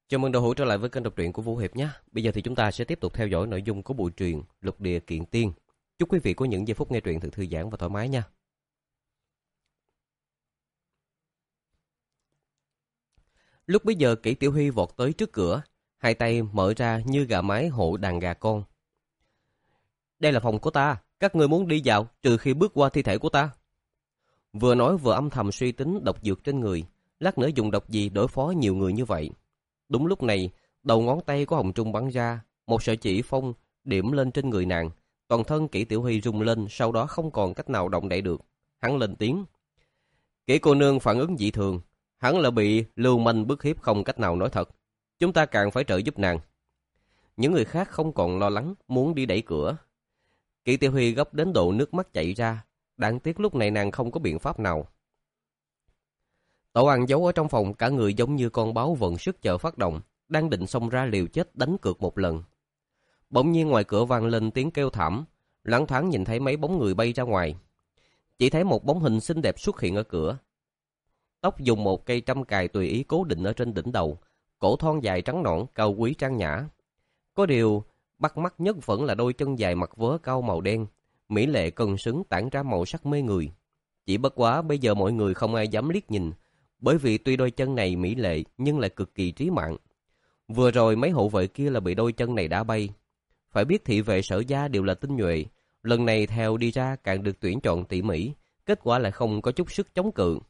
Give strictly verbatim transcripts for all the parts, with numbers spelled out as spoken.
Chào mừng đội hữu trở lại với kênh đọc truyện của Vũ Hiệp nhé. Bây giờ thì chúng ta sẽ tiếp tục theo dõi nội dung của bộ truyện Lục Địa Kiện Tiên. Chúc quý vị có những giây phút nghe truyện thật thư giãn và thoải mái nha. Lúc bấy giờ Kỷ Tiểu Huy vọt tới trước cửa, hai tay mở ra như gà mái hộ đàn gà con. Đây là phòng của ta, các người muốn đi vào trừ khi bước qua thi thể của ta. Vừa nói vừa âm thầm suy tính độc dược trên người, lát nữa dùng độc gì đối phó nhiều người như vậy. Đúng lúc này, đầu ngón tay của Hồng Trung bắn ra, một sợi chỉ phong điểm lên trên người nàng. Toàn thân Kỷ Tiểu Huy rung lên, sau đó không còn cách nào động đậy được. Hắn lên tiếng. Kỷ cô nương phản ứng dị thường, hắn là bị lưu manh bức hiếp không cách nào nói thật. Chúng ta càng phải trợ giúp nàng. Những người khác không còn lo lắng, muốn đi đẩy cửa. Kỷ Tiểu Huy gấp đến độ nước mắt chảy ra. Đáng tiếc lúc này nàng không có biện pháp nào. Tổ An giấu ở trong phòng, cả người giống như con báo vận sức chờ phát động, đang định xông ra liều chết đánh cược một lần. Bỗng nhiên ngoài cửa vang lên tiếng kêu thảm, loáng thoáng nhìn thấy mấy bóng người bay ra ngoài. Chỉ thấy một bóng hình xinh đẹp xuất hiện ở cửa. Tóc dùng một cây trăm cài tùy ý cố định ở trên đỉnh đầu, cổ thon dài trắng nõn, cao quý trang nhã. Có điều bắt mắt nhất vẫn là đôi chân dài mặc vớ cao màu đen, mỹ lệ cân xứng tản ra màu sắc mê người. Chỉ bất quá bây giờ mọi người không ai dám liếc nhìn, bởi vì tuy đôi chân này mỹ lệ nhưng lại cực kỳ trí mạng. Vừa rồi mấy hộ vệ kia là bị đôi chân này đá bay. Phải biết thị vệ Sở gia đều là tinh nhuệ, lần này theo đi ra càng được tuyển chọn tỉ mỉ, kết quả lại không có chút sức chống cự.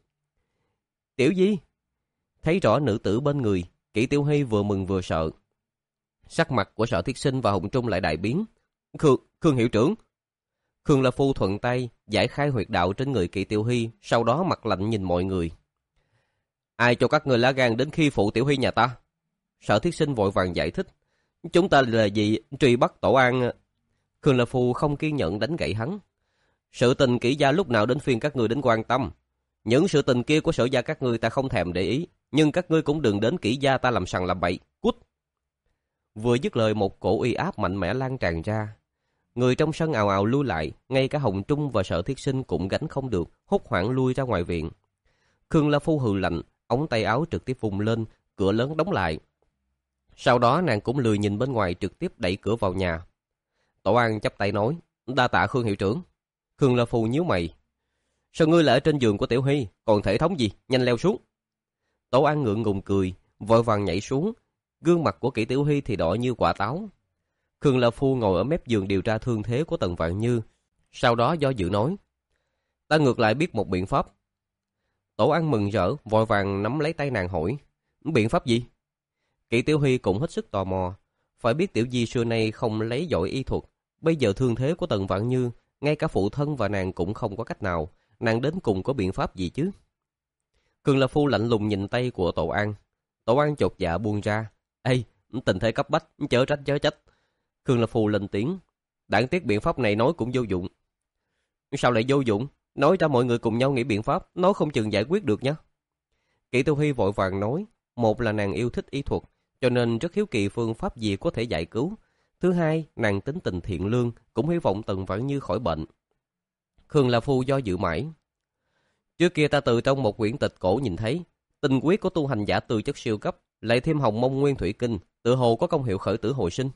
Tiểu Di! Thấy rõ nữ tử bên người, Kỷ Tiểu Huy vừa mừng vừa sợ. Sắc mặt của Sở Thiết Sinh và Hồng Trung lại đại biến. Khương, Khương hiệu trưởng! Khương La Phu thuận tay giải khai huyệt đạo trên người Kỷ Tiểu Huy, sau đó mặt lạnh nhìn mọi người. Ai cho các người lá gan đến khi phụ Tiểu Huy nhà ta? Sở Thiết Sinh vội vàng giải thích. Chúng ta là gì truy bắt Tổ An? Khương La Phu không kiên nhẫn đánh gãy hắn. Sự tình Kỷ gia lúc nào đến phiên các người đến quan tâm. Những sự tình kia của Sở gia các ngươi ta không thèm để ý, nhưng các ngươi cũng đừng đến Kỷ gia ta làm sằng làm bậy. Cút! Vừa dứt lời một cổ uy áp mạnh mẽ lan tràn ra. Người trong sân ào ào lui lại, ngay cả Hồng Trung và Sở Thiết Sinh cũng gánh không được, hốt hoảng lui ra ngoài viện. Khương La Phu hừ lạnh, ống tay áo trực tiếp vùng lên, cửa lớn đóng lại. Sau đó nàng cũng lười nhìn bên ngoài, trực tiếp đẩy cửa vào nhà. Tổ An chắp tay nói, đa tạ Khương hiệu trưởng. Khương La Phu nhíu mày. Sao ngươi lại ở trên giường của Tiểu Huy, còn thể thống gì, nhanh leo xuống. Tổ An ngượng ngùng cười, vội vàng nhảy xuống, gương mặt của Kỷ Tiểu Huy thì đỏ như quả táo. Khương La Phu ngồi ở mép giường điều tra thương thế của Tần Vạn Như, sau đó do dự nói, ta ngược lại biết một biện pháp. Tổ An mừng rỡ, vội vàng nắm lấy tay nàng hỏi, biện pháp gì? Kỷ Tiểu Huy cũng hết sức tò mò, phải biết Tiểu Di xưa nay không lấy giỏi y thuật, bây giờ thương thế của Tần Vạn Như, ngay cả phụ thân và nàng cũng không có cách nào, nàng đến cùng có biện pháp gì chứ? Khương La Phu lạnh lùng nhìn tay của Tổ An. Tổ An chột dạ buông ra, ê, tình thế cấp bách, chớ trách chớ trách. Khương La Phu lên tiếng, đáng tiếc biện pháp này nói cũng vô dụng. Sao lại vô dụng? Nói ra mọi người cùng nhau nghĩ biện pháp, nói không chừng giải quyết được nhé. Kỷ Tiểu Huy vội vàng nói, một là nàng yêu thích y thuật, cho nên rất hiếu kỳ phương pháp gì có thể giải cứu. Thứ hai, nàng tính tình thiện lương, cũng hy vọng Tần Vãn Như khỏi bệnh. Khương La Phu do dự mãi. Trước kia ta từ trong một quyển tịch cổ nhìn thấy, tình quyết của tu hành giả tư chất siêu cấp, lại thêm Hồng Mông Nguyên Thủy Kinh, tự hồ có công hiệu khởi tử hồi sinh.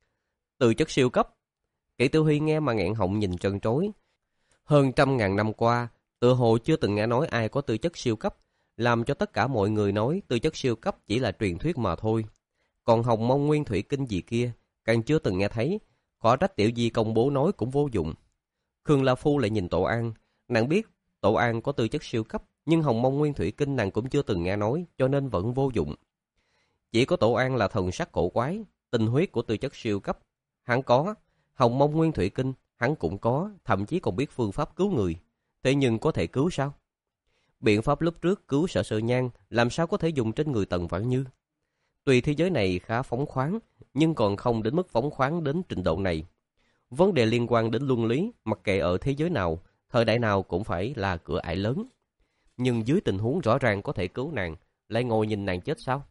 Tư chất siêu cấp? Kỷ Tiểu Huy nghe mà nghẹn họng nhìn trân trối. Hơn trăm ngàn năm qua, tự hồ chưa từng nghe nói ai có tư chất siêu cấp, làm cho tất cả mọi người nói tư chất siêu cấp chỉ là truyền thuyết mà thôi. Còn Hồng Mông Nguyên Thủy Kinh gì kia, càng chưa từng nghe thấy, khó trách Tiểu Di công bố nói cũng vô dụng. Khương La Phu lại nhìn Tổ An, nàng biết Tổ An có tư chất siêu cấp, nhưng Hồng Mông Nguyên Thủy Kinh nàng cũng chưa từng nghe nói, cho nên vẫn vô dụng. Chỉ có Tổ An là thần sắc cổ quái, tinh huyết của tư chất siêu cấp, hắn có, Hồng Mông Nguyên Thủy Kinh, hắn cũng có, thậm chí còn biết phương pháp cứu người. Thế nhưng có thể cứu sao? Biện pháp lúc trước cứu Sở Sơ Nhan, làm sao có thể dùng trên người Tần Vãn Như? Tuy thế giới này khá phóng khoáng, nhưng còn không đến mức phóng khoáng đến trình độ này. Vấn đề liên quan đến luân lý, mặc kệ ở thế giới nào, thời đại nào cũng phải là cửa ải lớn. Nhưng dưới tình huống rõ ràng có thể cứu nàng, lại ngồi nhìn nàng chết sao?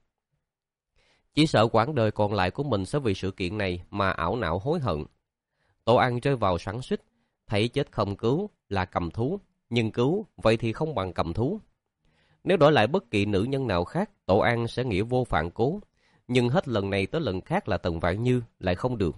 Chỉ sợ quãng đời còn lại của mình sẽ vì sự kiện này mà ảo não hối hận. Tổ An rơi vào xoắn xuýt, thấy chết không cứu là cầm thú, nhưng cứu vậy thì không bằng cầm thú. Nếu đổi lại bất kỳ nữ nhân nào khác, Tổ An sẽ nghĩa vô phản cố. nhưng hết lần này tới lần khác là Tần Vạn Như lại không được.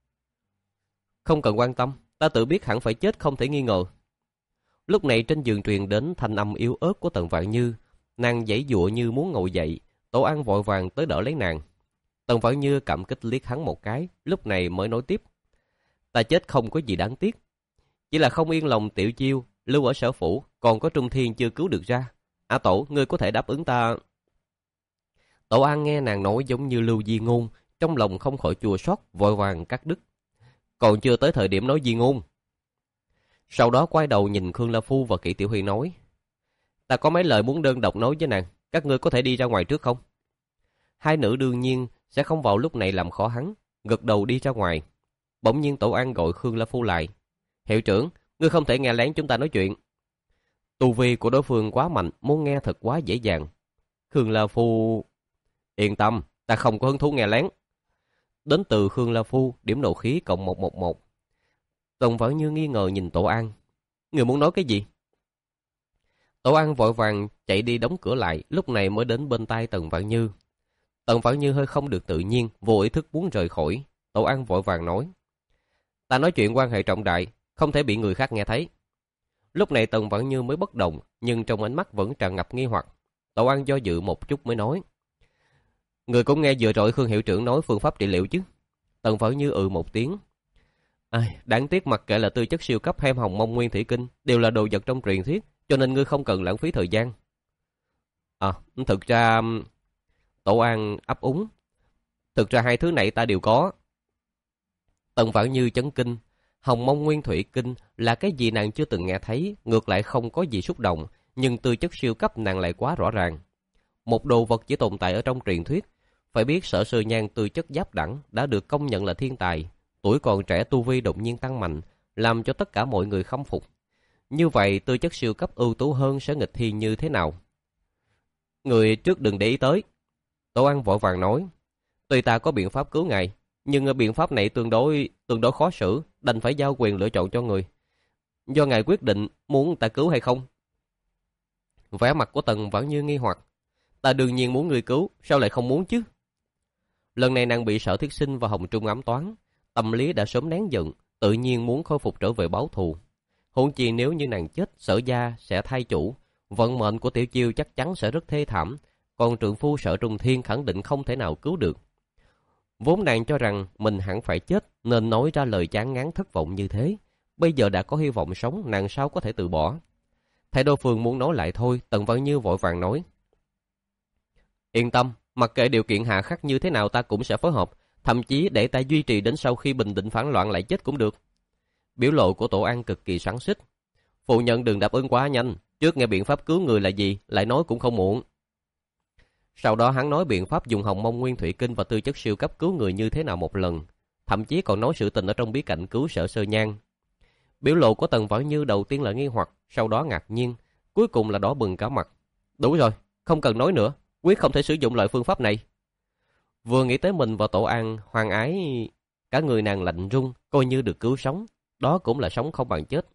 Không cần quan tâm, ta tự biết hẳn phải chết không thể nghi ngờ. Lúc này trên giường truyền đến thanh âm yếu ớt của Tần Vạn Như, nàng giãy giụa như muốn ngồi dậy, Tổ An vội vàng tới đỡ lấy nàng. Tần Vạn Như cảm kích liếc hắn một cái, lúc này mới nói tiếp. Ta chết không có gì đáng tiếc, chỉ là không yên lòng Tiểu Chiêu lưu ở sở phủ, còn có Trung Thiên chưa cứu được ra. A Tổ, ngươi có thể đáp ứng ta? Tổ An nghe nàng nói giống như lưu di ngôn, trong lòng không khỏi chua xót, vội vàng cắt đứt. Còn chưa tới thời điểm nói di ngôn. Sau đó quay đầu nhìn Khương La Phu và Kỷ Tiểu Huy nói. Ta có mấy lời muốn đơn độc nói với nàng, các ngươi có thể đi ra ngoài trước không? Hai nữ đương nhiên sẽ không vào lúc này làm khó hắn, gật đầu đi ra ngoài. Bỗng nhiên Tổ An gọi Khương La Phu lại. Hiệu trưởng, ngươi không thể nghe lén chúng ta nói chuyện. Tu vi của đối phương quá mạnh, muốn nghe thật quá dễ dàng. Khương La Phu... Yên tâm, ta không có hứng thú nghe lén. Đến từ Khương La Phu, điểm nộ khí cộng một một một. Tần Vãn Như nghi ngờ nhìn Tổ An. Người muốn nói cái gì? Tổ An vội vàng chạy đi đóng cửa lại, lúc này mới đến bên tai Tần Vãn Như. Tần Vãn Như hơi không được tự nhiên, vô ý thức muốn rời khỏi. Tổ An vội vàng nói. Ta nói chuyện quan hệ trọng đại, không thể bị người khác nghe thấy. Lúc này Tần Vãn Như mới bất động, nhưng trong ánh mắt vẫn tràn ngập nghi hoặc. Tổ An do dự một chút mới nói. Người cũng nghe vừa rồi Khương hiệu trưởng nói phương pháp trị liệu chứ? Tần Vãn Như ừ một tiếng. Ai, đáng tiếc mặc kệ là tư chất siêu cấp hay hồng mông nguyên thủy kinh, đều là đồ vật trong truyền thuyết, cho nên ngươi không cần lãng phí thời gian. À, thực ra... Tổ An ấp úng. Thực ra hai thứ này ta đều có. Tần Vãn Như chấn kinh. Hồng mông nguyên thủy kinh là cái gì nàng chưa từng nghe thấy, ngược lại không có gì xúc động, nhưng tư chất siêu cấp nàng lại quá rõ ràng. Một đồ vật chỉ tồn tại ở trong truyền thuyết, phải biết Sở Sư Nhan tư chất giáp đẳng đã được công nhận là thiên tài, tuổi còn trẻ tu vi đột nhiên tăng mạnh, làm cho tất cả mọi người khâm phục. Như vậy tư chất siêu cấp ưu tú hơn sẽ nghịch thiên như thế nào? Người trước đừng để ý tới. Tổ An vội vàng nói. Tuy ta có biện pháp cứu ngài, nhưng biện pháp này tương đối tương đối khó xử, đành phải giao quyền lựa chọn cho người. Do ngài quyết định muốn ta cứu hay không. Vẻ mặt của Tần Vãn Như nghi hoặc. Ta đương nhiên muốn người cứu, sao lại không muốn chứ? Lần này nàng bị Sở Thiết Sinh và Hồng Trung ám toán, tâm lý đã sớm nén giận, tự nhiên muốn khôi phục trở về báo thù. Huống chi nếu như nàng chết, Sở gia sẽ thay chủ, vận mệnh của Tiểu Chiêu chắc chắn sẽ rất thê thảm, còn trượng phu Sở Trung Thiên khẳng định không thể nào cứu được. Vốn nàng cho rằng mình hẳn phải chết nên nói ra lời chán ngán thất vọng như thế, bây giờ đã có hy vọng sống, nàng sao có thể từ bỏ. Thấy đối phương muốn nói lại thôi, Tần Vãn Như vội vàng nói. Yên tâm, mặc kệ điều kiện hạ khắc như thế nào ta cũng sẽ phối hợp, thậm chí để ta duy trì đến sau khi bình định phản loạn lại chết cũng được. Biểu lộ của Tổ An cực kỳ xoắn xít. Phụ nhận đừng đáp ứng quá nhanh, trước nghe biện pháp cứu người là gì, lại nói cũng không muộn. Sau đó hắn nói biện pháp dùng hồng mông nguyên thủy kinh và tư chất siêu cấp cứu người như thế nào một lần, thậm chí còn nói sự tình ở trong bí cảnh cứu Sở Sơ Nhan. Biểu lộ của Tần Vãn Như đầu tiên là nghi hoặc, sau đó ngạc nhiên, cuối cùng là đỏ bừng cả mặt. Đủ rồi, không cần nói nữa, quyết không thể sử dụng loại phương pháp này. Vừa nghĩ tới mình và Tổ An hoan ái, cả người nàng lạnh run, coi như được cứu sống, đó cũng là sống không bằng chết.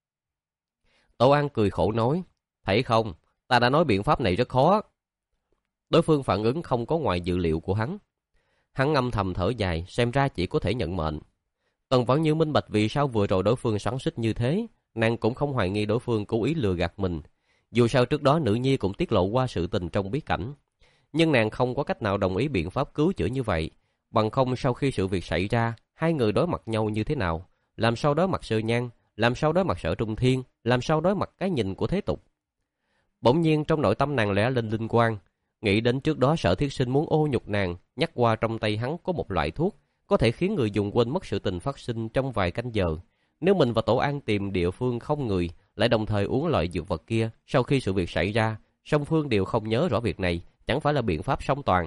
Tổ An cười khổ nói, thấy không, ta đã nói biện pháp này rất khó. Đối phương phản ứng không có ngoài dự liệu của hắn. Hắn âm thầm thở dài, xem ra chỉ có thể nhận mệnh. Tần Vãn Như minh bạch vì sao vừa rồi đối phương xoắn xít như thế, nàng cũng không hoài nghi đối phương cố ý lừa gạt mình. Dù sao trước đó nữ nhi cũng tiết lộ qua sự tình trong bí cảnh. Nhưng nàng không có cách nào đồng ý biện pháp cứu chữa như vậy. Bằng không sau khi sự việc xảy ra, hai người đối mặt nhau như thế nào? Làm sao đối mặt Sơ Nhan? Làm sao đối mặt Sở Trung Thiên? Làm sao đối mặt cái nhìn của thế tục? Bỗng nhiên trong nội tâm nàng lóe lên linh quang. Nghĩ đến trước đó Sở Thiết Sinh muốn ô nhục nàng, nhắc qua trong tay hắn có một loại thuốc, có thể khiến người dùng quên mất sự tình phát sinh trong vài canh giờ. Nếu mình và Tổ An tìm địa phương không người, lại đồng thời uống loại dược vật kia, sau khi sự việc xảy ra, song phương đều không nhớ rõ việc này, chẳng phải là biện pháp song toàn.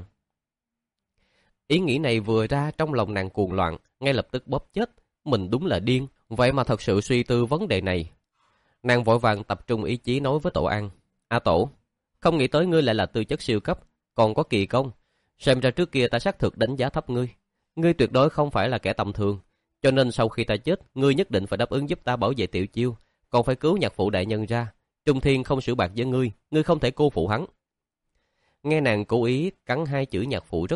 Ý nghĩ này vừa ra trong lòng nàng cuồng loạn, ngay lập tức bóp chết, mình đúng là điên, vậy mà thật sự suy tư vấn đề này. Nàng vội vàng tập trung ý chí nói với Tổ An, A Tổ, không nghĩ tới ngươi lại là tư chất siêu cấp, còn có kỳ công, xem ra trước kia ta xác thực đánh giá thấp ngươi. Ngươi tuyệt đối không phải là kẻ tầm thường, cho nên sau khi ta chết, ngươi nhất định phải đáp ứng giúp ta bảo vệ Tiểu Chiêu, còn phải cứu nhạc phụ đại nhân ra. Trung Thiên không xử bạc với ngươi, ngươi không thể cô phụ hắn. Nghe nàng cố ý cắn hai chữ nhạc phụ rất nặng,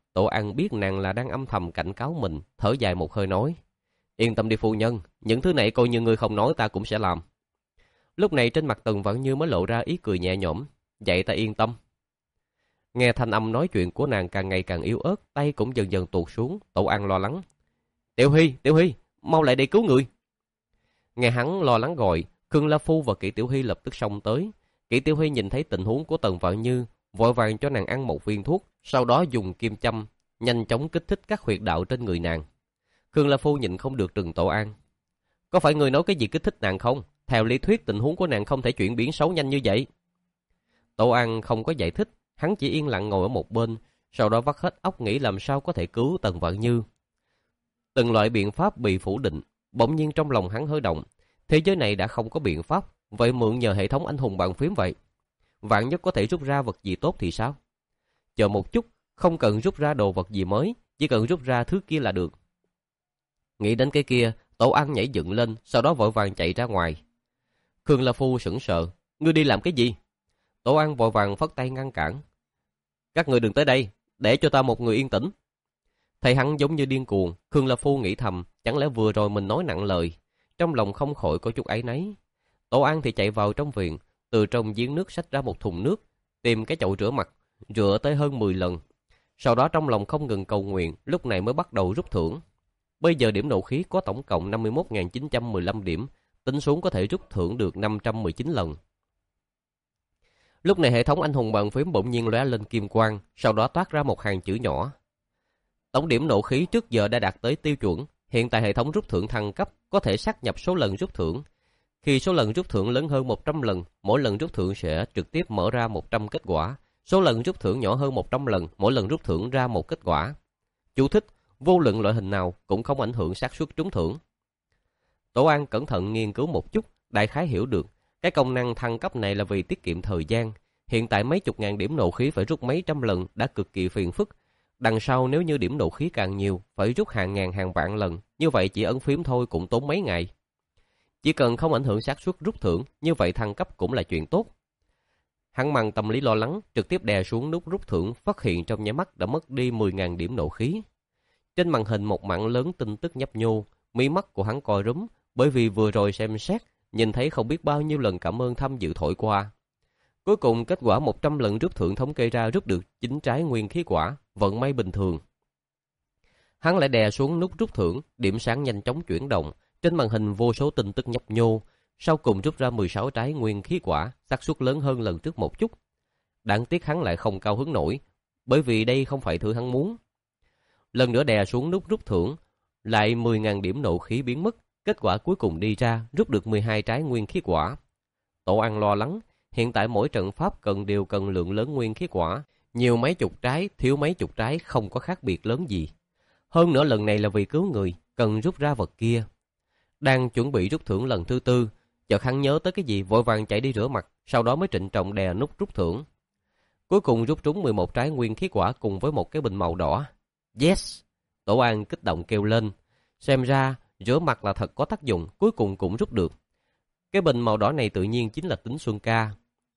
Tổ An biết nàng là đang âm thầm cảnh cáo mình, thở dài một hơi nói. Yên tâm đi phu nhân, những thứ này coi như ngươi không nói ta cũng sẽ làm. Lúc này trên mặt Tần Vãn Như mới lộ ra ý cười nhẹ nhõm. Vậy ta yên tâm. Nghe thanh âm nói chuyện của nàng càng ngày càng yếu ớt, tay cũng dần dần tuột xuống. Tổ An lo lắng. Tiểu Huy, Tiểu Huy, mau lại đây cứu người. Nghe hắn lo lắng gọi, Khương La Phu và Kỷ Tiểu Huy lập tức xông tới. Kỷ Tiểu Huy nhìn thấy tình huống của Tần Vãn Như, vội vàng cho nàng ăn một viên thuốc, sau đó dùng kim châm nhanh chóng kích thích các huyệt đạo trên người nàng. Khương La Phu nhìn không được trừng Tổ An. Có phải người nói cái gì kích thích nàng không? Theo lý thuyết tình huống của nàng không thể chuyển biến xấu nhanh như vậy. Tổ An không có giải thích, hắn chỉ yên lặng ngồi ở một bên, sau đó vắt hết óc nghĩ làm sao có thể cứu Tần Vãn Như. Từng loại biện pháp bị phủ định, bỗng nhiên trong lòng hắn hơi động. Thế giới này đã không có biện pháp, vậy mượn nhờ hệ thống anh hùng bàn phím vậy. Vạn nhất có thể rút ra vật gì tốt thì sao? Chờ một chút, không cần rút ra đồ vật gì mới, chỉ cần rút ra thứ kia là được. Nghĩ đến cái kia, Tổ An nhảy dựng lên, sau đó vội vàng chạy ra ngoài. Khương La Phu sững sờ, ngươi đi làm cái gì? Tổ An vội vàng phất tay ngăn cản. Các người đừng tới đây, để cho ta một người yên tĩnh. Thấy hắn giống như điên cuồng, Khương La Phu nghĩ thầm, chẳng lẽ vừa rồi mình nói nặng lời, trong lòng không khỏi có chút áy náy. Tổ An thì chạy vào trong viện, từ trong giếng nước xách ra một thùng nước, tìm cái chậu rửa mặt, rửa tới hơn mười lần. Sau đó trong lòng không ngừng cầu nguyện, lúc này mới bắt đầu rút thưởng. Bây giờ điểm nộ khí có tổng cộng năm mươi mốt nghìn chín trăm mười lăm điểm, tính xuống có thể rút thưởng được năm trăm mười chín lần. Lúc này hệ thống anh hùng bàn phím bỗng nhiên lóe lên kim quang, sau đó toát ra một hàng chữ nhỏ. Tổng điểm nộ khí trước giờ đã đạt tới tiêu chuẩn, hiện tại hệ thống rút thưởng thăng cấp có thể xác nhập số lần rút thưởng. Khi số lần rút thưởng lớn hơn một trăm lần, mỗi lần rút thưởng sẽ trực tiếp mở ra một trăm kết quả. Số lần rút thưởng nhỏ hơn một trăm lần, mỗi lần rút thưởng ra một kết quả. Chú thích: vô luận loại hình nào cũng không ảnh hưởng xác suất trúng thưởng. Tổ An cẩn thận nghiên cứu một chút, đại khái hiểu được cái công năng thăng cấp này là vì tiết kiệm thời gian. Hiện tại mấy chục ngàn điểm nộ khí phải rút mấy trăm lần đã cực kỳ phiền phức. Đằng sau nếu như điểm nộ khí càng nhiều, phải rút hàng ngàn hàng vạn lần, như vậy chỉ ấn phím thôi cũng tốn mấy ngày. Chỉ cần không ảnh hưởng xác suất rút thưởng, như vậy thăng cấp cũng là chuyện tốt. Hắn mang tâm lý lo lắng, trực tiếp đè xuống nút rút thưởng, phát hiện trong nháy mắt đã mất đi mười ngàn điểm nộ khí. Trên màn hình một mảng lớn tin tức nhấp nhô, mí mắt của hắn co rúm, bởi vì vừa rồi xem xét, nhìn thấy không biết bao nhiêu lần cảm ơn tham dự thổi qua. Cuối cùng kết quả một trăm lần rút thưởng thống kê ra rút được chín trái nguyên khí quả, vận may bình thường. Hắn lại đè xuống nút rút thưởng, điểm sáng nhanh chóng chuyển động, trên màn hình vô số tin tức nhấp nhô, sau cùng rút ra mười sáu trái nguyên khí quả, xác suất lớn hơn lần trước một chút. Đáng tiếc hắn lại không cao hứng nổi, bởi vì đây không phải thứ hắn muốn. Lần nữa đè xuống nút rút thưởng, lại mười ngàn điểm nộ khí biến mất, kết quả cuối cùng đi ra, rút được mười hai trái nguyên khí quả. Tổ An lo lắng, hiện tại mỗi trận pháp cần đều cần lượng lớn nguyên khí quả, nhiều mấy chục trái, thiếu mấy chục trái không có khác biệt lớn gì. Hơn nữa lần này là vì cứu người, cần rút ra vật kia. Đang chuẩn bị rút thưởng lần thứ tư, chợt hắn nhớ tới cái gì vội vàng chạy đi rửa mặt, sau đó mới trịnh trọng đè nút rút thưởng. Cuối cùng rút trúng mười một trái nguyên khí quả cùng với một cái bình màu đỏ. Yes! Tổ An kích động kêu lên. Xem ra, rửa mặt là thật có tác dụng, cuối cùng cũng rút được. Cái bình màu đỏ này tự nhiên chính là tính Xuân Ca.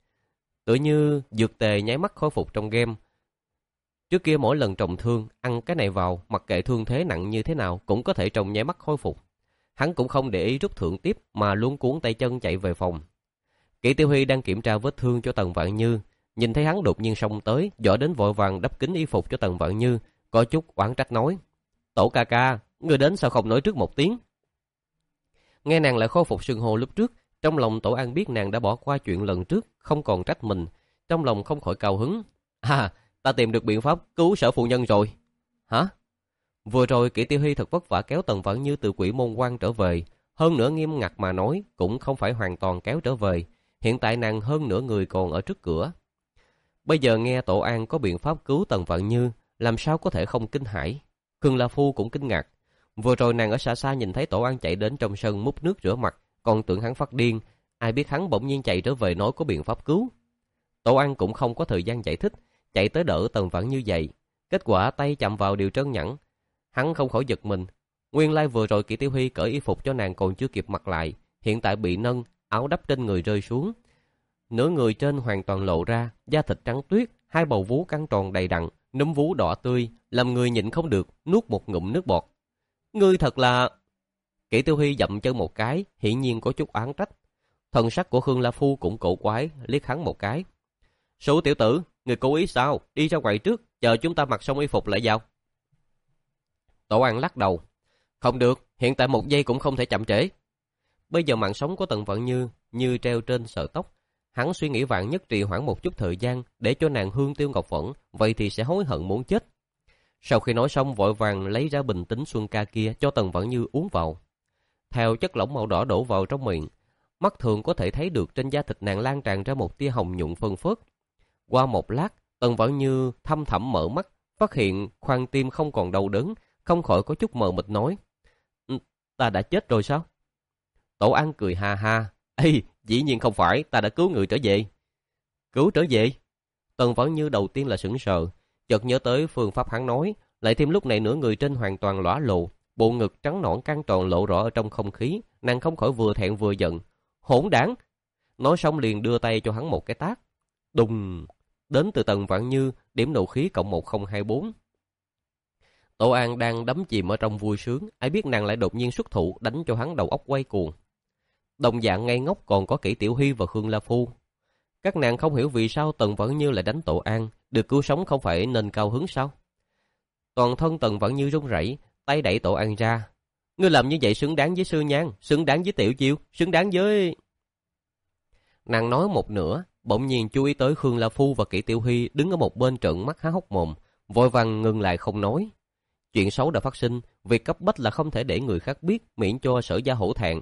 Tự như dược tề nháy mắt khôi phục trong game. Trước kia mỗi lần trọng thương, ăn cái này vào, mặc kệ thương thế nặng như thế nào, cũng có thể trong nháy mắt khôi phục. Hắn cũng không để ý rút thưởng tiếp, mà luống cuống tay chân chạy về phòng. Kỷ Tiểu Huy đang kiểm tra vết thương cho Tần Vãn Như, nhìn thấy hắn đột nhiên xông tới, dội đến vội vàng đắp kín y phục cho Tần Vãn Như, có chút oán trách nói: Tổ ca ca, người đến sao không nói trước một tiếng? Nghe nàng lại khôi phục xưng hô lúc trước, trong lòng Tổ An biết nàng đã bỏ qua chuyện lần trước, không còn trách mình, trong lòng không khỏi cao hứng. À, ta tìm được biện pháp cứu Sở phụ nhân rồi. Hả? Vừa rồi Kỷ Tiểu Huy thật vất vả kéo Tần Vãn Như từ Quỷ Môn Quan trở về, hơn nữa nghiêm ngặt mà nói cũng không phải hoàn toàn kéo trở về, hiện tại nàng hơn nửa người còn ở trước cửa. Bây giờ nghe Tổ An có biện pháp cứu Tần Vãn Như, làm sao có thể không kinh hãi. Khương La Phu cũng kinh ngạc. Vừa rồi nàng ở xa xa nhìn thấy Tổ An chạy đến trong sân múc nước rửa mặt, còn tưởng hắn phát điên, ai biết hắn bỗng nhiên chạy trở về nói có biện pháp cứu. Tổ An cũng không có thời gian giải thích, chạy tới đỡ Tần Vãn Như vậy. Kết quả tay chạm vào điều trơn nhẵn, hắn không khỏi giật mình. Nguyên lai vừa rồi Kỷ Tiểu Huy cởi y phục cho nàng còn chưa kịp mặc lại, hiện tại bị nâng, áo đắp trên người rơi xuống. Nửa người trên hoàn toàn lộ ra, da thịt trắng tuyết, hai bầu vú căng tròn đầy đặn, núm vú đỏ tươi, làm người nhịn không được, nuốt một ngụm nước bọt. Ngươi thật là... Kỷ Tiêu Huy dậm chân một cái, hiển nhiên có chút oán trách. Thần sắc của Khương La Phu cũng cổ quái, liếc hắn một cái. Sú tiểu tử, người cố ý sao? Đi ra ngoài trước, chờ chúng ta mặc xong y phục lại vào. Tổ An lắc đầu. Không được, hiện tại một giây cũng không thể chậm trễ. Bây giờ mạng sống của Tần Vận Như như treo trên sợi tóc. Hắn suy nghĩ vạn nhất trì hoãn một chút thời gian để cho nàng hương tiêu ngọc vẫn, vậy thì sẽ hối hận muốn chết. Sau khi nói xong vội vàng lấy ra bình tính xuân ca kia cho Tần Vận Như uống vào. Theo chất lỏng màu đỏ đổ vào trong miệng, mắt thường có thể thấy được trên da thịt nàng lan tràn ra một tia hồng nhuận phân phớt. Qua một lát, Tần Vận Như thâm thẳm mở mắt, phát hiện khoang tim không còn đau đớn, không khỏi có chút mờ mịt nói. Ta đã chết rồi sao? Tổ An cười ha ha. Ê, dĩ nhiên không phải, ta đã cứu người trở về. Cứu trở về? Tần Vận Như đầu tiên là sững sờ, chợt nhớ tới phương pháp hắn nói, lại thêm lúc này nửa người trên hoàn toàn lõa lồ, bộ ngực trắng nõn căng tròn lộ rõ ở trong không khí, nàng không khỏi vừa thẹn vừa giận. Hỗn đản! Nói xong liền đưa tay cho hắn một cái tát. Đùng! Đến từ Tần Vận Như, điểm nộ khí cộng một không hai bốn. Tổ An đang đắm chìm ở trong vui sướng, ai biết nàng lại đột nhiên xuất thủ đánh cho hắn đầu óc quay cuồng. Đồng dạng ngây ngốc còn có Kỷ Tiểu Huy và Khương La Phu. Các nàng không hiểu vì sao Tần Vận Như lại đánh Tổ An, được cứu sống không phải nên cao hứng sao? Toàn thân Tần Vận Như run rẩy, tay đẩy Tổ An ra. Ngươi làm như vậy xứng đáng với Sư Nhan, xứng đáng với Tiểu Chiêu, xứng đáng với... Nàng nói một nửa, bỗng nhiên chú ý tới Khương La Phu và Kỷ Tiểu Huy đứng ở một bên trợn mắt há hốc mồm, vội vàng ngừng lại không nói. Chuyện xấu đã phát sinh, việc cấp bách là không thể để người khác biết, miễn cho Sở Gia hổ thẹn.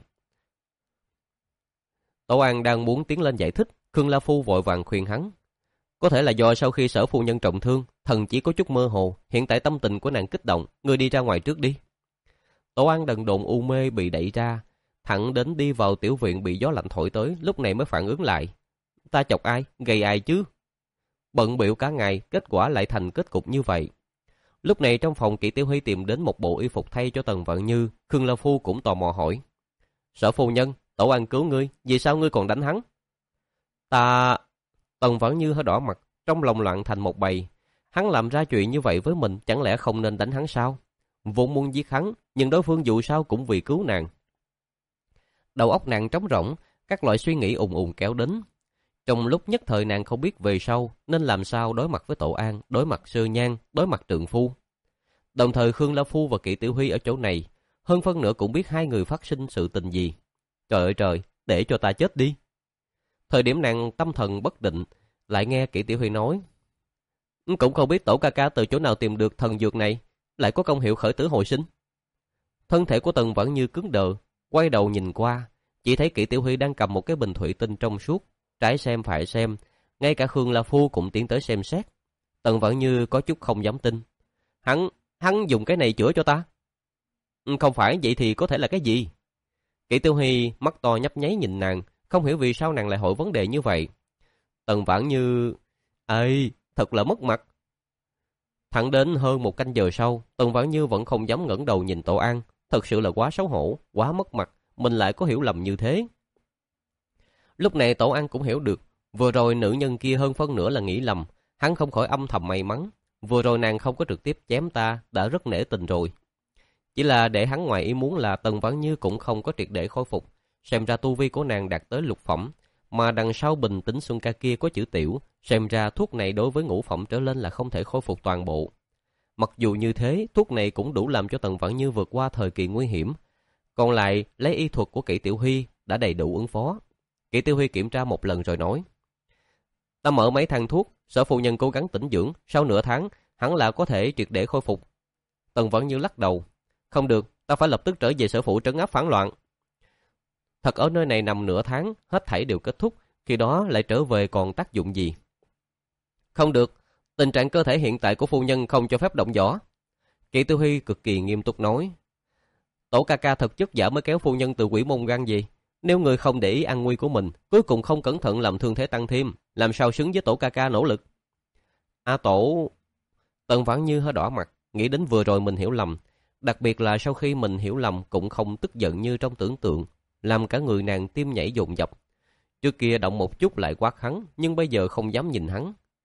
Tổ An đang muốn tiến lên giải thích, Khương La Phu vội vàng khuyên hắn. Có thể là do sau khi Sở phu nhân trọng thương, thần chỉ có chút mơ hồ, hiện tại tâm tình của nàng kích động, ngươi đi ra ngoài trước đi. Tổ An đần độn u mê bị đẩy ra, thẳng đến đi vào tiểu viện bị gió lạnh thổi tới, lúc này mới phản ứng lại. Ta chọc ai, gây ai chứ? Bận bịu cả ngày, kết quả lại thành kết cục như vậy. Lúc này trong phòng Kỷ Tiểu Huy tìm đến một bộ y phục thay cho Tần Vận Như, Khương La Phu cũng tò mò hỏi. Sở phu nhân, Tổ An cứu ngươi, vì sao ngươi còn đánh hắn? Ta... Tần Vận Như hơi đỏ mặt, trong lòng loạn thành một bầy. Hắn làm ra chuyện như vậy với mình, chẳng lẽ không nên đánh hắn sao? Vốn muốn giết hắn, nhưng đối phương dù sao cũng vì cứu nàng. Đầu óc nàng trống rỗng, các loại suy nghĩ ùn ùn kéo đến. Trong lúc nhất thời nàng không biết về sau nên làm sao đối mặt với Tổ An, đối mặt Sư Nhan, đối mặt trượng phu. Đồng thời Khương La Phu và Kỷ Tiểu Huy ở chỗ này, hơn phân nửa cũng biết hai người phát sinh sự tình gì. Trời ơi trời, để cho ta chết đi. Thời điểm nàng tâm thần bất định, lại nghe Kỷ Tiểu Huy nói. Cũng không biết Tổ ca ca từ chỗ nào tìm được thần dược này, lại có công hiệu khởi tử hồi sinh. Thân thể của Tần vẫn như cứng đờ, quay đầu nhìn qua, chỉ thấy Kỷ Tiểu Huy đang cầm một cái bình thủy tinh trong suốt, trái xem phải xem, ngay cả Khương La Phu cũng tiến tới xem xét. Tần vẫn như có chút không dám tin. Hắn, hắn dùng cái này chữa cho ta. Không phải, vậy thì có thể là cái gì? Kỷ Tiểu Huy mắt to nhấp nháy nhìn nàng, không hiểu vì sao nàng lại hỏi vấn đề như vậy. Tần Vãn Như... Ê, thật là mất mặt. Thẳng đến hơn một canh giờ sau, Tần Vãn Như vẫn không dám ngẩng đầu nhìn Tổ An. Thật sự là quá xấu hổ, quá mất mặt, mình lại có hiểu lầm như thế. Lúc này Tổ An cũng hiểu được, vừa rồi nữ nhân kia hơn phân nửa là nghĩ lầm, hắn không khỏi âm thầm may mắn. Vừa rồi nàng không có trực tiếp chém ta, đã rất nể tình rồi. Chỉ là để hắn ngoài ý muốn là Tần Vãn Như cũng không có triệt để khôi phục. Xem ra tu vi của nàng đạt tới lục phẩm, mà đằng sau bình tĩnh xuân ca kia có chữ tiểu, xem ra thuốc này đối với ngũ phẩm trở lên là không thể khôi phục toàn bộ. Mặc dù như thế, thuốc này cũng đủ làm cho Tần Vãn Như vượt qua thời kỳ nguy hiểm. Còn lại, lấy y thuật của Kỷ Tiểu Huy đã đầy đủ ứng phó. Kỷ Tiểu Huy kiểm tra một lần rồi nói. Ta mở mấy thang thuốc, Sở phu nhân cố gắng tĩnh dưỡng, sau nửa tháng, hẳn là có thể triệt để khôi phục. Tần Vãn Như lắc đầu. Không được, ta phải lập tức trở về sở phủ trấn áp phản loạn. Thật ở nơi này nằm nửa tháng, hết thảy đều kết thúc, khi đó lại trở về còn tác dụng gì? Không được, tình trạng cơ thể hiện tại của phu nhân không cho phép động võ. Kỷ Tiểu Huy cực kỳ nghiêm túc nói. Tổ ca ca thật chất giả mới kéo phu nhân từ quỷ môn gan gì. Nếu người không để ý an nguy của mình, cuối cùng không cẩn thận làm thương thế tăng thêm, làm sao xứng với Tổ ca ca nỗ lực? A Tổ... Tần Vãn Như hơi đỏ mặt, nghĩ đến vừa rồi mình hiểu lầm. Đặc biệt là sau khi mình hiểu lầm cũng không tức giận như trong tưởng tượng, làm cả người nàng tim nhảy dồn dập. Trước kia động một chút lại quát hắn, nhưng bây giờ không dám nhìn hắn.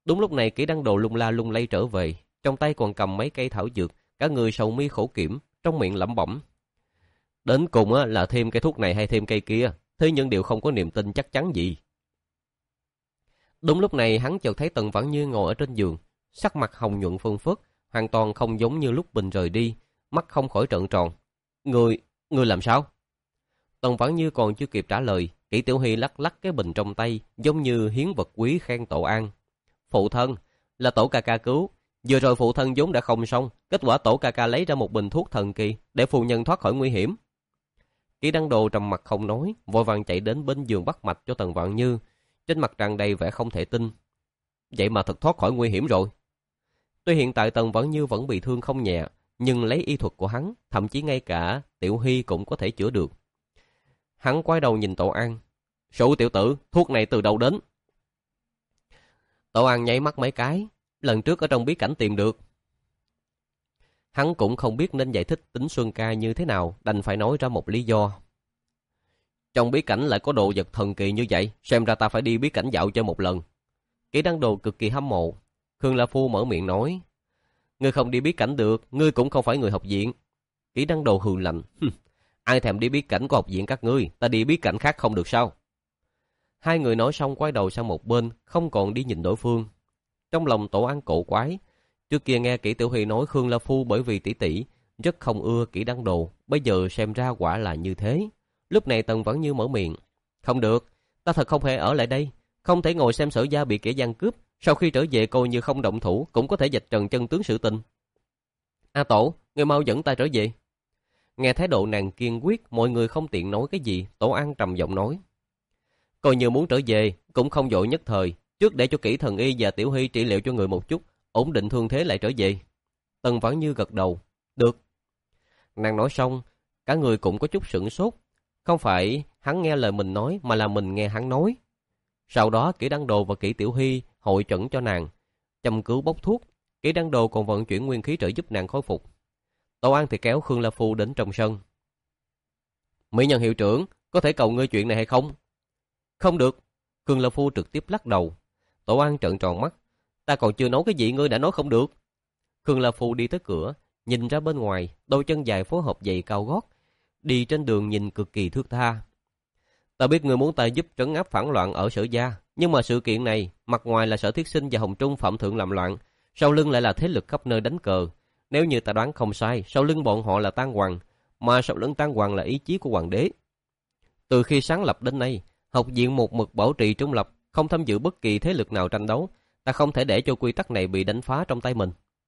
Đúng lúc này Kỷ Đăng Đồ lung la lung lay trở về, trong tay còn cầm mấy cây thảo dược, cả người sầu mi khổ kiểm, trong miệng lẩm bẩm. Đến cùng á, là thêm cây thuốc này hay thêm cây kia, thế nhưng đều không có niềm tin chắc chắn gì. Đúng lúc này hắn chợt thấy Tần Vãn Như ngồi ở trên giường, sắc mặt hồng nhuận phơn phớt, hoàn toàn không giống như lúc Bình rời đi, mắt không khỏi trợn tròn. Người, người làm sao? Tần Vãn Như còn chưa kịp trả lời, Kỷ Tiểu Hy lắc lắc cái bình trong tay, giống như hiến vật quý khen Tổ An. Phụ thân, là Tổ ca ca cứu. Vừa rồi phụ thân vốn đã không xong, kết quả Tổ ca ca lấy ra một bình thuốc thần kỳ để phu nhân thoát khỏi nguy hiểm. Kỷ Đăng Đồ trầm mặt không nói, vội vàng chạy đến bên giường bắt mạch cho Tần Vãn Như, trên mặt tràn đầy vẻ không thể tin. Vậy mà thật thoát khỏi nguy hiểm rồi. Tuy hiện tại Tần Vãn Như vẫn bị thương không nhẹ, nhưng lấy y thuật của hắn, thậm chí ngay cả Tiểu Hy cũng có thể chữa được. Hắn quay đầu nhìn Tổ An. Sụ tiểu tử, thuốc này từ đâu đến? Tổ An nháy mắt mấy cái, lần trước ở trong bí cảnh tìm được. Hắn cũng không biết nên giải thích tính Xuân ca như thế nào, đành phải nói ra một lý do. Trong bí cảnh lại có đồ vật thần kỳ như vậy, xem ra ta phải đi bí cảnh dạo chơi một lần. Kỷ Đăng Đồ cực kỳ hâm mộ. Khương La Phu mở miệng nói. Ngươi không đi bí cảnh được, ngươi cũng không phải người học viện. Kỷ Đăng Đồ hừ lạnh. Ai thèm đi bí cảnh của học viện các ngươi, ta đi bí cảnh khác không được sao? Hai người nói xong quay đầu sang một bên, không còn đi nhìn đối phương. Trong lòng Tổ An cổ quái. Trước kia nghe Kỷ Tiểu Huy nói Khương La Phu bởi vì tỷ tỷ rất không ưa Kỷ Đăng Đồ, bây giờ xem ra quả là như thế. Lúc này Tần Vãn Như mở miệng. Không được, ta thật không thể ở lại đây, không thể ngồi xem Sở gia bị kẻ gian cướp, sau khi trở về coi như không động thủ cũng có thể vạch trần chân tướng sự tình. A Tổ, ngươi mau dẫn ta trở về. Nghe thái độ nàng kiên quyết, mọi người không tiện nói cái gì. Tổ An trầm giọng nói. Coi như muốn trở về, cũng không vội nhất thời, trước để cho Kỷ Thần Y và Tiểu Hy trị liệu cho người một chút, ổn định thương thế lại trở về. Tần Vãn Như gật đầu. Được. Nàng nói xong, cả người cũng có chút sửng sốt. Không phải hắn nghe lời mình nói, mà là mình nghe hắn nói. Sau đó Kỷ Đăng Đồ và Kỷ Tiểu Hy hội chẩn cho nàng, chăm cứu bốc thuốc. Kỷ Đăng Đồ còn vận chuyển nguyên khí trợ giúp nàng khôi phục. Tổ An thì kéo Khương La Phu đến trong sân. Mỹ nhân hiệu trưởng, có thể cầu ngươi chuyện này hay không? Không được. Khương La Phu trực tiếp lắc đầu. Tổ An trợn tròn mắt. Ta còn chưa nói cái gì ngươi đã nói không được. Khương La Phu đi tới cửa, nhìn ra bên ngoài, đôi chân dài phối hợp giày cao gót, đi trên đường nhìn cực kỳ thướt tha. Ta biết ngươi muốn ta giúp trấn áp phản loạn ở Sở gia, nhưng mà sự kiện này, mặt ngoài là Sở Thiết Sinh và Hồng Trung Phạm Thượng làm loạn, sau lưng lại là thế lực khắp nơi đánh cờ. Nếu như ta đoán không sai, sau lưng bọn họ là Tang Hoàng, mà sau lưng Tang Hoàng là ý chí của hoàng đế. Từ khi sáng lập đến nay, học viện một mực bảo trì trung lập, không tham dự bất kỳ thế lực nào tranh đấu. Ta không thể để cho quy tắc này bị đánh phá trong tay mình.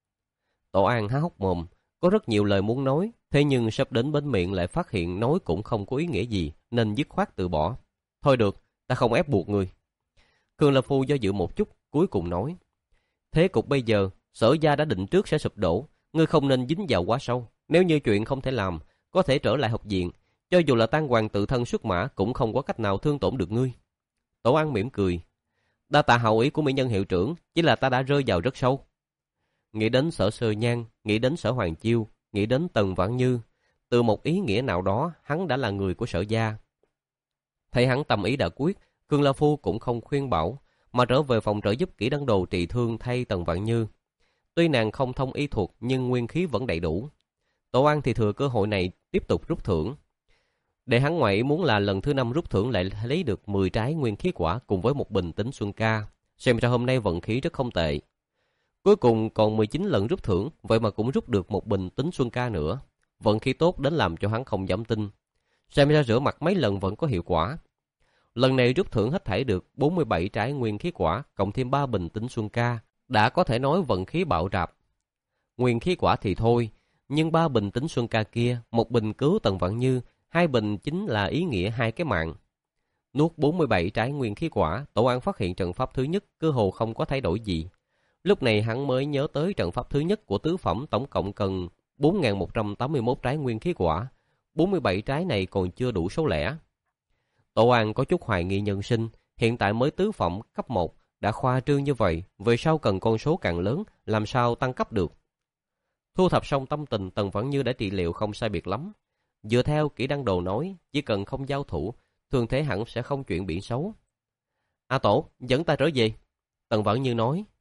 Tổ An há hốc mồm, có rất nhiều lời muốn nói, thế nhưng sắp đến bên miệng lại phát hiện nói cũng không có ý nghĩa gì, nên dứt khoát từ bỏ. Thôi được, ta không ép buộc ngươi. Khương La Phu do dự một chút, cuối cùng nói. Thế cục bây giờ, Sở gia đã định trước sẽ sụp đổ, ngươi không nên dính vào quá sâu. Nếu như chuyện không thể làm, có thể trở lại học viện. Cho dù là Tang Hoàng tự thân xuất mã, cũng không có cách nào thương tổn được ngươi. Tổ An mỉm cười. Đa tạ hậu ý của mỹ nhân hiệu trưởng, chỉ là ta đã rơi vào rất sâu. Nghĩ đến Sở Sơ Nhan, nghĩ đến Sở Hoàng Chiêu, nghĩ đến Tần Vãn Như. Từ một ý nghĩa nào đó, hắn đã là người của Sở gia. Thấy hắn tâm ý đã quyết, Khương La Phu cũng không khuyên bảo, mà trở về phòng trợ giúp Kỷ Đăng Đồ trị thương thay Tần Vãn Như. Tuy nàng không thông y thuật, nhưng nguyên khí vẫn đầy đủ. Tổ An thì thừa cơ hội này tiếp tục rút thưởng. Để hắn ngoại muốn là lần thứ năm rút thưởng lại lấy được mười trái nguyên khí quả cùng với một bình tính Xuân ca. Xem ra hôm nay vận khí rất không tệ. Cuối cùng còn mười chín lần rút thưởng, vậy mà cũng rút được một bình tính Xuân ca nữa. Vận khí tốt đến làm cho hắn không dám tin. Xem ra rửa mặt mấy lần vẫn có hiệu quả. Lần này rút thưởng hết thảy được bốn mươi bảy trái nguyên khí quả, cộng thêm ba bình tính Xuân ca, đã có thể nói vận khí bạo rạp. Nguyên khí quả thì thôi, nhưng ba bình tính Xuân ca kia, một bình cứu Tần Vãn Như, hai bình chính là ý nghĩa hai cái mạng. Nuốt bốn mươi bảy trái nguyên khí quả, Tổ An phát hiện trận pháp thứ nhất cơ hồ không có thay đổi gì. Lúc này hắn mới nhớ tới trận pháp thứ nhất của tứ phẩm tổng cộng cần bốn nghìn một trăm tám mươi mốt trái nguyên khí quả. bốn mươi bảy trái này còn chưa đủ số lẻ. Tổ An có chút hoài nghi nhân sinh, hiện tại mới tứ phẩm cấp một, đã khoa trương như vậy, về sau cần con số càng lớn, làm sao tăng cấp được. Thu thập xong tâm tình, Tần Vãn Như đã trị liệu không sai biệt lắm. Dựa theo Kỷ Đăng Đồ nói, chỉ cần không giao thủ, thường thế hẳn sẽ không chuyện biển xấu. A Tổ, dẫn ta trở về. Tần Vãn Như nói.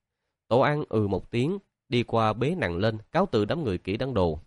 Tổ An ừ một tiếng, đi qua bế nàng lên, cáo từ đám người kỹ đăng đồ.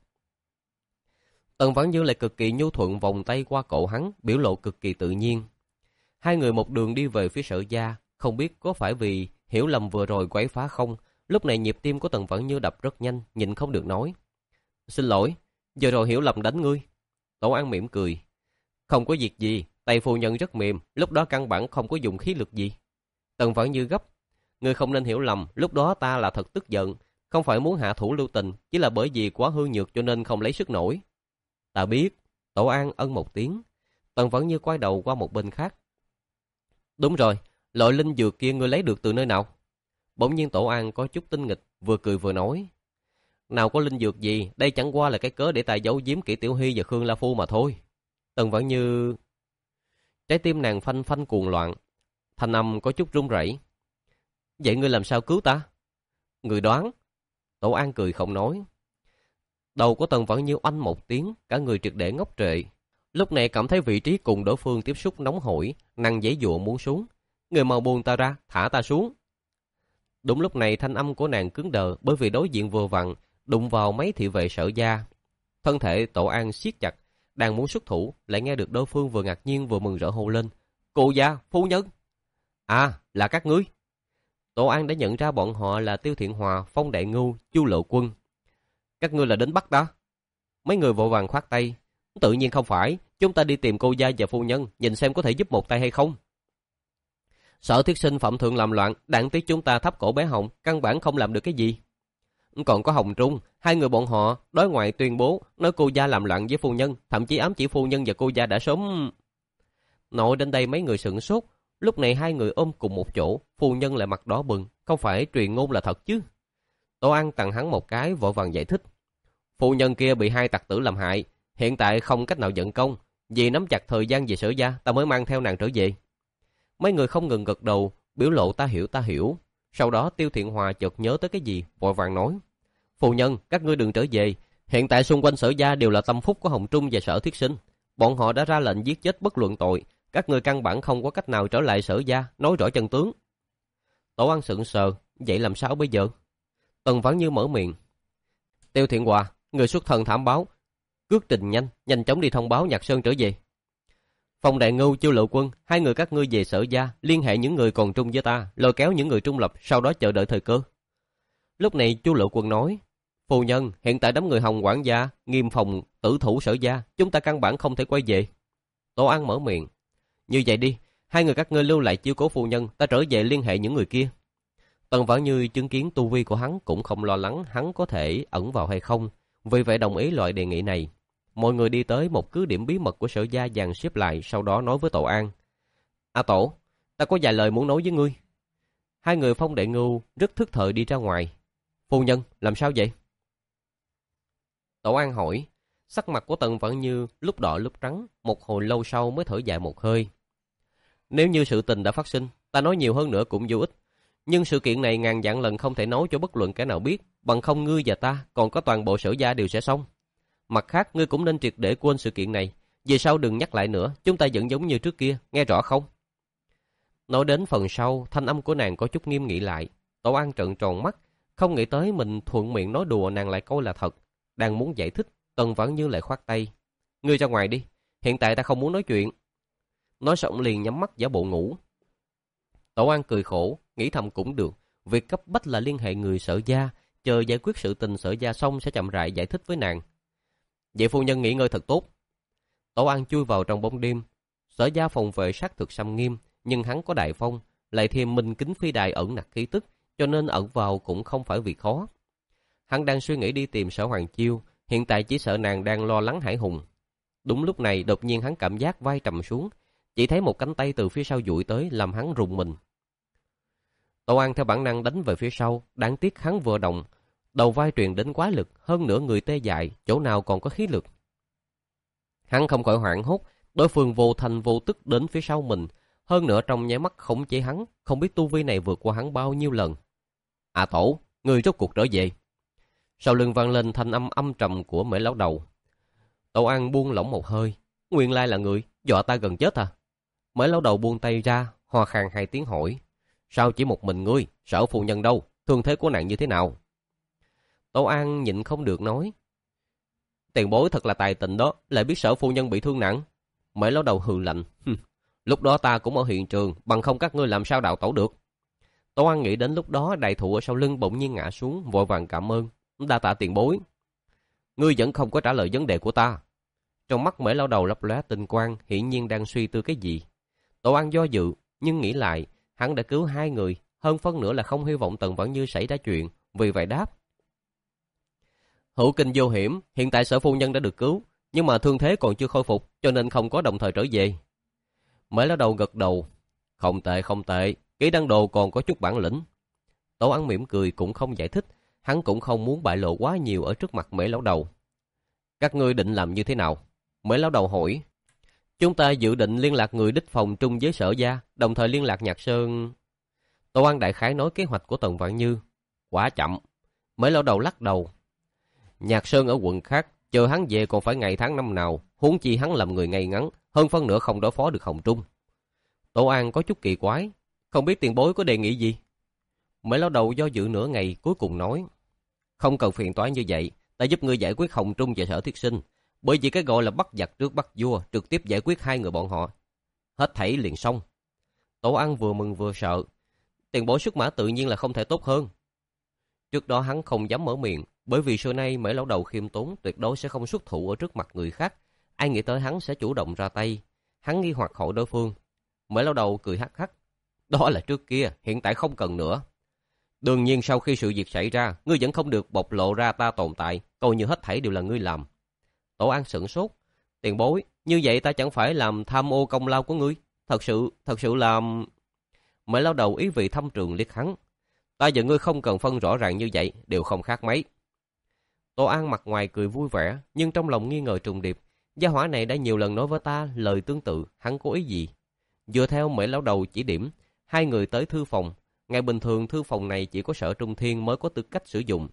Tần Vãn Như lại cực kỳ nhu thuận vòng tay qua cổ hắn, biểu lộ cực kỳ tự nhiên. Hai người một đường đi về phía Sở gia, không biết có phải vì hiểu lầm vừa rồi quấy phá không. Lúc này nhịp tim của Tần Vãn Như đập rất nhanh, nhịn không được nói: "Xin lỗi, giờ rồi hiểu lầm đánh ngươi." Tổ An mỉm cười: "Không có việc gì, tay phu nhân rất mềm, lúc đó căn bản không có dùng khí lực gì." Tần Vãn Như gấp: "Ngươi không nên hiểu lầm, lúc đó ta là thật tức giận, không phải muốn hạ thủ lưu tình, chỉ là bởi vì quá hư nhược cho nên không lấy sức nổi." "Ta biết." Tổ An ân một tiếng. Tần Vãn Như quay đầu qua một bên khác: "Đúng rồi, loại linh dược kia ngươi lấy được từ nơi nào?" Bỗng nhiên Tổ An có chút tinh nghịch, vừa cười vừa nói: "Nào có linh dược gì, đây chẳng qua là cái cớ để ta giấu giếm Kỷ Tiểu Hy và Khương La Phu mà thôi." Tần Vãn Như, trái tim nàng phanh phanh cuồng loạn, thanh âm có chút run rẩy: "Vậy ngươi làm sao cứu ta?" "Người đoán." Tổ An cười không nói. Đầu của Tần Vãn Như oanh một tiếng, cả người triệt để ngốc trệ. Lúc này cảm thấy vị trí cùng đối phương tiếp xúc nóng hổi, nàng giãy giụa muốn xuống. "Người mau buông ta ra, thả ta xuống." Đúng lúc này thanh âm của nàng cứng đờ, bởi vì đối diện vừa vặn đụng vào mấy thị vệ Sở gia. Thân thể Tổ An siết chặt, đang muốn xuất thủ, lại nghe được đối phương vừa ngạc nhiên vừa mừng rỡ hô lên: "Cô gia, phu nhân!" "À, là các ngươi." Tổ An đã nhận ra bọn họ là Tiêu Thiện Hòa, Phong Đại Ngưu, Chu Lộ Quân. "Các ngươi là đến bắt ta?" Mấy người vội vàng khoát tay: "Tự nhiên không phải, chúng ta đi tìm cô gia và phu nhân, nhìn xem có thể giúp một tay hay không." "Sở Thiết Sinh phạm thượng làm loạn, đáng tiếc chúng ta thấp cổ bé Hồng, căn bản không làm được cái gì." "Còn có Hồng Trung, hai người bọn họ đối ngoại tuyên bố nói cô gia làm loạn với phu nhân, thậm chí ám chỉ phu nhân và cô gia đã sớm..." Nội đến đây mấy người sửng sốt, lúc này hai người ôm cùng một chỗ, phu nhân lại mặt đỏ bừng, không phải truyền ngôn là thật chứ? Tổ An tặng hắn một cái, vội vàng giải thích: "Phu nhân kia bị hai tặc tử làm hại, hiện tại không cách nào nhận công, vì nắm chặt thời gian về Sở gia, ta mới mang theo nàng trở về." Mấy người không ngừng gật đầu, biểu lộ ta hiểu ta hiểu. Sau đó Tiêu Thiện Hòa chợt nhớ tới cái gì, vội vàng nói: "Phu nhân, các ngươi đừng trở về, hiện tại xung quanh Sở gia đều là tâm phúc của Hồng Trung và Sở Thiết Sinh, bọn họ đã ra lệnh giết chết bất luận tội, các ngươi căn bản không có cách nào trở lại Sở gia, nói rõ chân tướng." Tổ An sững sờ, vậy làm sao bây giờ? Tần Vãn Như mở miệng: "Tiêu Thiện Hòa, người xuất thần thảm báo, cước trình nhanh, nhanh chóng đi thông báo Nhạc Sơn trở về. Phong Đại Ngưu, Chu Lộ Quân, hai người các ngươi về Sở gia, liên hệ những người còn trung với ta, lôi kéo những người trung lập, sau đó chờ đợi thời cơ." Lúc này Chu Lộ Quân nói: "Phu nhân, hiện tại đám người Hồng quản gia nghiêm phòng tử thủ Sở gia, chúng ta căn bản không thể quay về." Tổ An mở miệng: "Như vậy đi, hai người các ngươi lưu lại chiếu cố phu nhân, ta trở về liên hệ những người kia." Tần Vãn Như chứng kiến tu vi của hắn cũng không lo lắng hắn có thể ẩn vào hay không, vì vậy đồng ý loại đề nghị này. Mọi người đi tới một cứ điểm bí mật của Sở gia dàn xếp lại, sau đó nói với Tổ An: "A Tổ, ta có vài lời muốn nói với ngươi." Hai người Phong Đại Ngưu rất thức thời đi ra ngoài. "Phu nhân, làm sao vậy?" Tổ An hỏi. Sắc mặt của Tần Vãn Như lúc đỏ lúc trắng, một hồi lâu sau mới thở dài một hơi. "Nếu như sự tình đã phát sinh, ta nói nhiều hơn nữa cũng vô ích. Nhưng sự kiện này ngàn vạn lần không thể nói cho bất luận kẻ nào biết, bằng không ngươi và ta, còn có toàn bộ Sở gia đều sẽ xong. Mặt khác, ngươi cũng nên triệt để quên sự kiện này, về sau đừng nhắc lại nữa, chúng ta vẫn giống như trước kia, nghe rõ không?" Nói đến phần sau, thanh âm của nàng có chút nghiêm nghị lại. Tổ An trợn tròn mắt, không nghĩ tới mình thuận miệng nói đùa nàng lại coi là thật. Đang muốn giải thích, Tần Vãn Như lại khoát tay: "Ngươi ra ngoài đi, hiện tại ta không muốn nói chuyện." Nói xong liền nhắm mắt giả bộ ngủ. Tổ An cười khổ, nghĩ thầm cũng được, việc cấp bách là liên hệ người Sở gia, chờ giải quyết sự tình Sở gia xong sẽ chậm rãi giải thích với nàng. "Vậy phu nhân nghỉ ngơi thật tốt." Tổ An chui vào trong bóng đêm. Sở gia phòng vệ sát thực xâm nghiêm, nhưng hắn có đại phong, lại thêm Minh Kính Phi Đài ẩn nặc khí tức, cho nên ẩn vào cũng không phải việc khó. Hắn đang suy nghĩ đi tìm Sở Hoàng Chiêu, hiện tại chỉ sợ nàng đang lo lắng Hải Hùng. Đúng lúc này đột nhiên hắn cảm giác vai trầm xuống, chỉ thấy một cánh tay từ phía sau duỗi tới làm hắn rùng mình. Tổ An theo bản năng đánh về phía sau, đáng tiếc hắn vừa động, đầu vai truyền đến quá lực, hơn nữa người tê dại, chỗ nào còn có khí lực. Hắn không khỏi hoảng hốt, đối phương vô thành vô tức đến phía sau mình, hơn nữa trong nháy mắt khống chế hắn, không biết tu vi này vượt qua hắn bao nhiêu lần. "À Tổ, ngươi rốt cuộc trở về." Sau lưng vang lên thanh âm âm trầm của Mễ lão đầu. Tổ An buông lỏng một hơi, nguyên lai là người, dọa ta gần chết à? Mễ lão đầu buông tay ra, ho khan hai tiếng hỏi: "Sao chỉ một mình ngươi, Sở phu nhân đâu? thương thế của nàng như thế nào? Tổ An nhịn không được nói. Tiền bối thật là tài tình đó, lại biết Sở phu nhân bị thương nặng. Mễ Lão Đầu hừ lạnh. Lúc đó ta cũng ở hiện trường, bằng không các ngươi làm sao đào tẩu được. Tổ An nghĩ đến lúc đó đại thụ ở sau lưng bỗng nhiên ngã xuống, vội vàng cảm ơn. Đa tạ tiền bối. Ngươi vẫn không có trả lời vấn đề của ta. Trong mắt Mễ Lão Đầu lấp lóe tinh quang, hiển nhiên đang suy tư cái gì. Tổ An do dự, nhưng nghĩ lại, hắn đã cứu hai người, hơn phân nửa là không hy vọng Tần Vãn Như xảy ra chuyện, vì vậy đáp. Hữu kinh vô hiểm, hiện tại Sở phu nhân đã được cứu, nhưng mà thương thế còn chưa khôi phục, cho nên không có đồng thời trở về. Mễ Lão Đầu gật đầu. Không tệ, không tệ, Ký Đăng Đồ còn có chút bản lĩnh. Tổ An mỉm cười cũng không giải thích, hắn cũng không muốn bại lộ quá nhiều ở trước mặt Mễ Lão Đầu. Các ngươi định làm như thế nào? Mễ Lão Đầu hỏi. Chúng ta dự định liên lạc người đích phòng trung với Sở gia, đồng thời liên lạc Nhạc Sơn. Tổ An đại khái nói kế hoạch của Tần Vãn Như. Quá chậm. Mễ Lão Đầu lắc đầu. Nhạc Sơn ở quận khác, chờ hắn về còn phải ngày tháng năm nào, huống chi hắn làm người ngay ngắn, hơn phân nửa không đối phó được Hồng Trung. Tổ An có chút kỳ quái, không biết tiền bối có đề nghị gì. Mễ Lão Đầu do dự nửa ngày cuối cùng nói. Không cần phiền toái như vậy, ta giúp ngươi giải quyết Hồng Trung và Sở Thiết Sinh, bởi vì cái gọi là bắt giặc trước bắt vua, trực tiếp giải quyết hai người bọn họ. Hết thảy liền xong. Tổ An vừa mừng vừa sợ. Tiền bối xuất mã tự nhiên là không thể tốt hơn. Trước đó hắn không dám mở miệng, bởi vì xưa nay Mễ Lão Đầu khiêm tốn tuyệt đối sẽ không xuất thủ ở trước mặt người khác. Ai nghĩ tới hắn sẽ chủ động ra tay. Hắn nghi hoặc hỏi đối phương. Mễ Lão Đầu cười hắc hắc. Đó là trước kia, hiện tại không cần nữa. Đương nhiên sau khi sự việc xảy ra, ngươi vẫn không được bộc lộ ra ta tồn tại, coi như hết thảy đều là ngươi làm. Tổ An sửng sốt. Tiền bối, như vậy ta chẳng phải làm tham ô công lao của ngươi. Thật sự, thật sự làm... Mễ Lão Đầu ý vị thâm trường liếc hắn. Ta và ngươi không cần phân rõ ràng như vậy, đều không khác mấy. Tổ An mặt ngoài cười vui vẻ, nhưng trong lòng nghi ngờ trùng điệp. Gia hỏa này đã nhiều lần nói với ta lời tương tự, hắn có ý gì? Dựa theo Mễ Lão Đầu chỉ điểm, hai người tới thư phòng. Ngày bình thường thư phòng này chỉ có Sở Trung Thiên mới có tư cách sử dụng.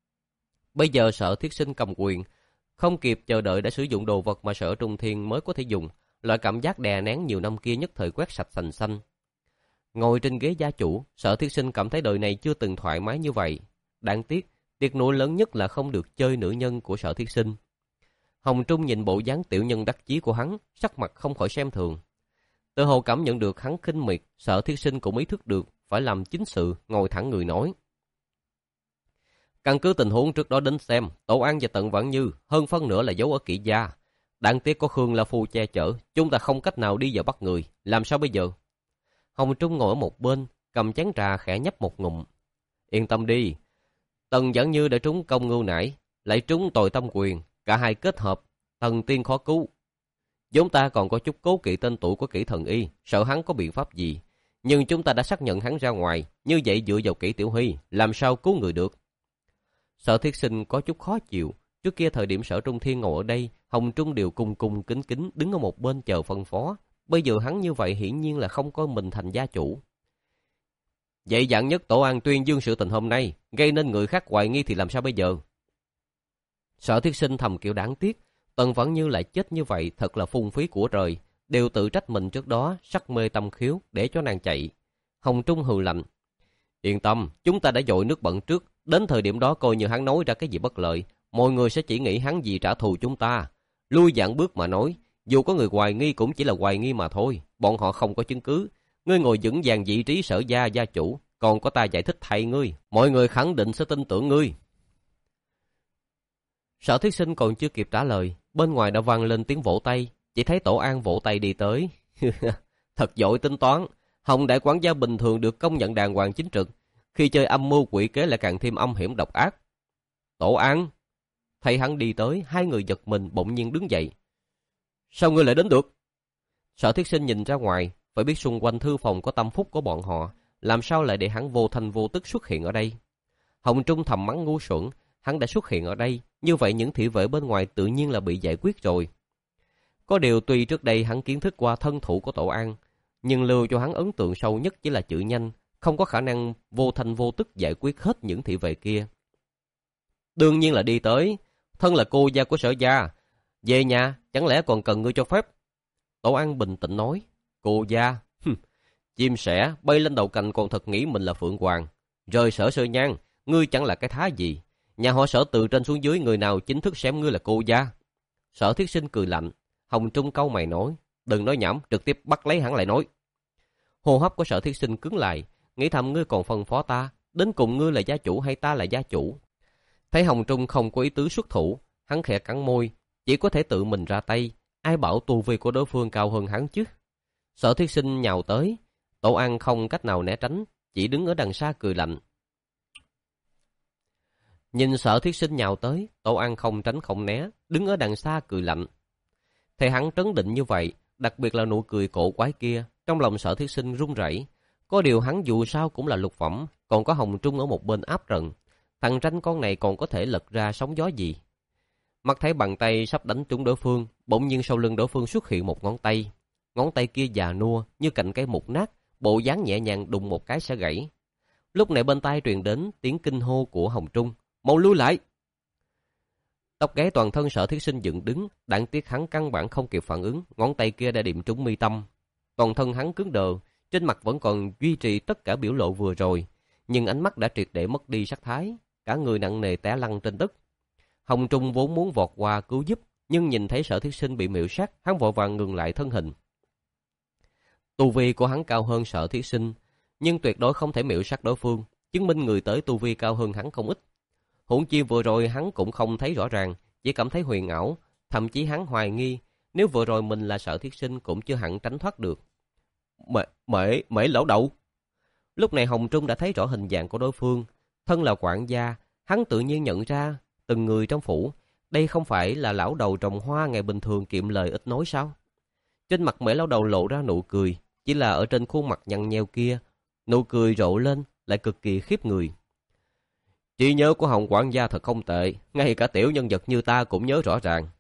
Bây giờ Sở Thiết Sinh cầm quyền, không kịp chờ đợi đã sử dụng đồ vật mà Sở Trung Thiên mới có thể dùng. Loại cảm giác đè nén nhiều năm kia nhất thời quét sạch sành xanh. Ngồi trên ghế gia chủ, Sở Thiết Sinh cảm thấy đời này chưa từng thoải mái như vậy. Đáng tiếc, tiếc nuối lớn nhất là không được chơi nữ nhân của Sở Thiết Sinh. Hồng Trung nhìn bộ dáng tiểu nhân đắc chí của hắn, sắc mặt không khỏi xem thường. Tự hồ cảm nhận được hắn khinh miệt, Sở Thiết Sinh cũng ý thức được phải làm chính sự, ngồi thẳng người nói. Căn cứ tình huống trước đó đến xem, Tổ An và Tần Vãn Như hơn phân nửa là giấu ở Kỷ gia. Đáng tiếc có Khương La Phu che chở, chúng ta không cách nào đi vào bắt người, làm sao bây giờ? Hồng Trung ngồi ở một bên, cầm chén trà khẽ nhấp một ngụm. Yên tâm đi, Tần Vãn Như đã trúng công ngưu nải, lại trúng tội tâm quyền, cả hai kết hợp, thần tiên khó cứu. Chúng ta còn có chút cố kỵ tên tuổi của Kỷ Thần Y, sợ hắn có biện pháp gì. Nhưng chúng ta đã xác nhận hắn ra ngoài, như vậy dựa vào Kỷ Tiểu Huy, làm sao cứu người được? Sở Thiết Sinh có chút khó chịu. Trước kia thời điểm Sở Trung Thiên ngồi ở đây, Hồng Trung đều cung cung kính kính đứng ở một bên chờ phân phó. Bây giờ hắn như vậy hiển nhiên là không có mình thành gia chủ. Vậy dạng nhất Tổ An tuyên dương sự tình hôm nay, gây nên người khác hoài nghi thì làm sao bây giờ? Sở Thiết Sinh thầm kiểu đáng tiếc, Tần Vãn Như lại chết như vậy thật là phung phí của trời, đều tự trách mình trước đó sắc mê tâm khiếu để cho nàng chạy. Hồng Trung hừ lạnh. Yên tâm, chúng ta đã dội nước bẩn trước, đến thời điểm đó coi như hắn nói ra cái gì bất lợi, mọi người sẽ chỉ nghĩ hắn gì trả thù chúng ta. Lui dạng bước mà nói, dù có người hoài nghi cũng chỉ là hoài nghi mà thôi, bọn họ không có chứng cứ. Ngươi ngồi vững vàng vị trí Sở gia gia chủ, còn có ta giải thích thay ngươi, mọi người khẳng định sẽ tin tưởng ngươi. Sở Thiết Sinh còn chưa kịp trả lời, bên ngoài đã vang lên tiếng vỗ tay, chỉ thấy Tổ An vỗ tay đi tới. Thật giỏi tính toán, Hồng đại quản gia bình thường được công nhận đàng hoàng chính trực, khi chơi âm mưu quỷ kế lại càng thêm âm hiểm độc ác. Tổ An! Thấy hắn đi tới, hai người giật mình bỗng nhiên đứng dậy. Sao ngươi lại đến được? Sở Thiết Sinh nhìn ra ngoài, phải biết xung quanh thư phòng có tâm phúc của bọn họ, làm sao lại để hắn vô thanh vô tức xuất hiện ở đây? Hồng Trung thầm mắng ngu xuẩn, hắn đã xuất hiện ở đây, như vậy những thị vệ bên ngoài tự nhiên là bị giải quyết rồi. Có điều tuy trước đây hắn kiến thức qua thân thủ của Tổ An, nhưng lưu cho hắn ấn tượng sâu nhất chỉ là chữ nhanh, không có khả năng vô thanh vô tức giải quyết hết những thị vệ kia. Đương nhiên là đi tới, thân là cô gia của Sở gia, về nhà chẳng lẽ còn cần ngươi cho phép? Tổ An bình tĩnh nói. Cô gia, chim sẻ bay lên đầu cành còn thật nghĩ mình là Phượng Hoàng. Rời Sở Sơ Nhan, ngươi chẳng là cái thá gì. Nhà họ Sở từ trên xuống dưới người nào chính thức xem ngươi là cô gia? Sở Thiết Sinh cười lạnh. Hồng Trung cau mày nói, đừng nói nhảm, trực tiếp bắt lấy hắn lại nói. Hô hấp của Sở Thiết Sinh cứng lại, nghĩ thầm ngươi còn phân phó ta, đến cùng ngươi là gia chủ hay ta là gia chủ? Thấy Hồng Trung không có ý tứ xuất thủ, hắn khẽ cắn môi, chỉ có thể tự mình ra tay, ai bảo tu vi của đối phương cao hơn hắn chứ. Sở Thiết Sinh nhào tới, Tổ An không cách nào né tránh, chỉ đứng ở đằng xa cười lạnh. Nhìn Sở Thiết Sinh nhào tới, Tổ An không tránh không né, đứng ở đằng xa cười lạnh. Thấy hắn trấn định như vậy, đặc biệt là nụ cười cổ quái kia, trong lòng Sở Thiết Sinh run rẩy. Có điều hắn dù sao cũng là lục phẩm, còn có Hồng Trung ở một bên áp trận. Thằng tranh con này còn có thể lật ra sóng gió gì? Mắt thấy bàn tay sắp đánh trúng đối phương, bỗng nhiên sau lưng đối phương xuất hiện một ngón tay. Ngón tay kia già nua như cạnh cây mục nát, bộ dáng nhẹ nhàng đụng một cái sẽ gãy. Lúc này bên tai truyền đến tiếng kinh hô của Hồng Trung, mau lui lại! Tóc gáy toàn thân Sở Thiết Sinh dựng đứng, đáng tiếc hắn căn bản không kịp phản ứng, ngón tay kia đã điểm trúng mi tâm. Toàn thân hắn cứng đờ, trên mặt vẫn còn duy trì tất cả biểu lộ vừa rồi, nhưng ánh mắt đã triệt để mất đi sắc thái, cả người nặng nề té lăn trên đất. Hồng Trung vốn muốn vọt qua cứu giúp, nhưng nhìn thấy Sở Thiết Sinh bị miệu sát, hắn vội vàng ngừng lại thân hình. Tu vi của hắn cao hơn Sở Thiết Sinh, nhưng tuyệt đối không thể miệu sát đối phương, chứng minh người tới tu vi cao hơn hắn không ít. Huống chi vừa rồi hắn cũng không thấy rõ ràng, chỉ cảm thấy huyền ảo, thậm chí hắn hoài nghi, nếu vừa rồi mình là Sở Thiết Sinh cũng chưa hẳn tránh thoát được. Mễ, mễ, mễ lão đậu. Lúc này Hồng Trung đã thấy rõ hình dạng của đối phương, thân là quản gia, hắn tự nhiên nhận ra từng người trong phủ, đây không phải là lão đầu trồng hoa ngày bình thường kiệm lời ít nói sao? Trên mặt mễ lão đầu lộ ra nụ cười, chỉ là ở trên khuôn mặt nhăn nheo kia, nụ cười rộ lên lại cực kỳ khiếp người. Trí nhớ của Hồng quản gia thật không tệ, ngay cả tiểu nhân vật như ta cũng nhớ rõ ràng.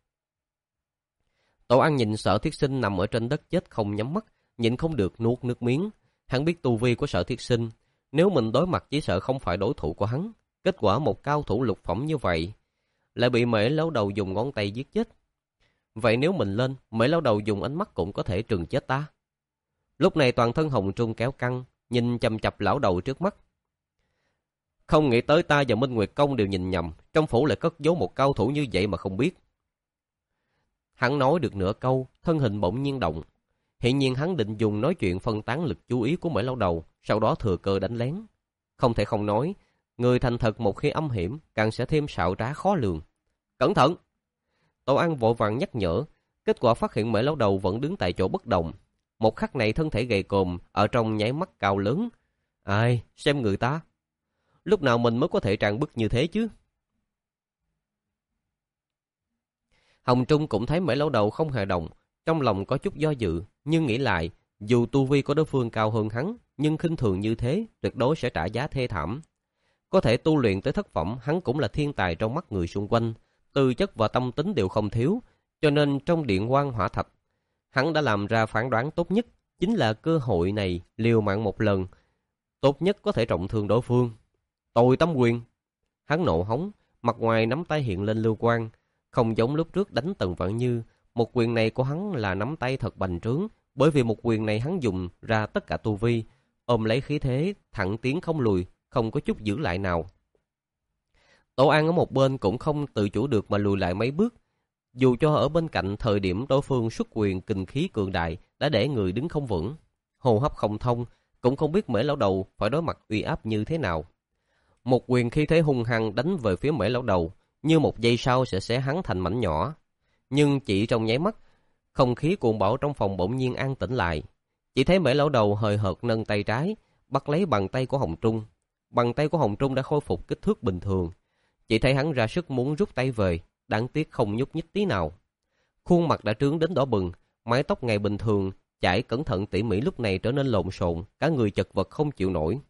Tổ An nhìn Sở Thiết Sinh nằm ở trên đất chết không nhắm mắt, nhịn không được nuốt nước miếng. Hắn biết tu vi của Sở Thiết Sinh, nếu mình đối mặt chỉ sợ không phải đối thủ của hắn. Kết quả một cao thủ lục phẩm như vậy, lại bị mễ lão đầu dùng ngón tay giết chết. Vậy nếu mình lên, mễ lão đầu dùng ánh mắt cũng có thể trừng chết ta. Lúc này toàn thân Hồng Trung kéo căng, nhìn chằm chằm lão đầu trước mắt. Không nghĩ tới ta và Minh Nguyệt Công đều nhìn nhầm, trong phủ lại cất giấu một cao thủ như vậy mà không biết. Hắn nói được nửa câu, thân hình bỗng nhiên động. Hiện nhiên hắn định dùng nói chuyện phân tán lực chú ý của mễ lão đầu, sau đó thừa cơ đánh lén. Không thể không nói, người thành thật một khi âm hiểm, càng sẽ thêm xảo trá khó lường. Cẩn thận! Tổ An vội vàng nhắc nhở, kết quả phát hiện mễ lão đầu vẫn đứng tại chỗ bất động. Một khắc này thân thể gầy còm, ở trong nháy mắt cao lớn. Ai, xem người ta! Lúc nào mình mới có thể trang bức như thế chứ? Hồng Trung cũng thấy mễ lão đầu không hề động, trong lòng có chút do dự, nhưng nghĩ lại, dù tu vi của đối phương cao hơn hắn, nhưng khinh thường như thế, tuyệt đối sẽ trả giá thê thảm. Có thể tu luyện tới thất phẩm, hắn cũng là thiên tài trong mắt người xung quanh, tư chất và tâm tính đều không thiếu, cho nên trong điện quan hỏa thạch, hắn đã làm ra phán đoán tốt nhất, chính là cơ hội này liều mạng một lần, tốt nhất có thể trọng thương đối phương. Tồi tấm quyền! Hắn nộ hống, mặt ngoài nắm tay hiện lên lưu quang, không giống lúc trước đánh Tần Vạn Như. Một quyền này của hắn là nắm tay thật bành trướng, bởi vì một quyền này hắn dùng ra tất cả tu vi, ôm lấy khí thế, thẳng tiến không lùi, không có chút giữ lại nào. Tổ An ở một bên cũng không tự chủ được mà lùi lại mấy bước. Dù cho ở bên cạnh thời điểm đối phương xuất quyền kình khí cường đại đã để người đứng không vững, hô hấp không thông, cũng không biết mễ lão đầu phải đối mặt uy áp như thế nào. Một quyền khí thế hung hăng đánh về phía mễ lão đầu, như một giây sau sẽ xé hắn thành mảnh nhỏ. Nhưng chỉ trong nháy mắt, không khí cuồng bạo trong phòng bỗng nhiên an tĩnh lại. Chỉ thấy mễ lão đầu hời hợt nâng tay trái, bắt lấy bàn tay của Hồng Trung. Bàn tay của Hồng Trung đã khôi phục kích thước bình thường. Chỉ thấy hắn ra sức muốn rút tay về, đáng tiếc không nhúc nhích tí nào. Khuôn mặt đã trướng đến đỏ bừng, mái tóc ngày bình thường chải cẩn thận tỉ mỉ lúc này trở nên lộn xộn, cả người chật vật không chịu nổi.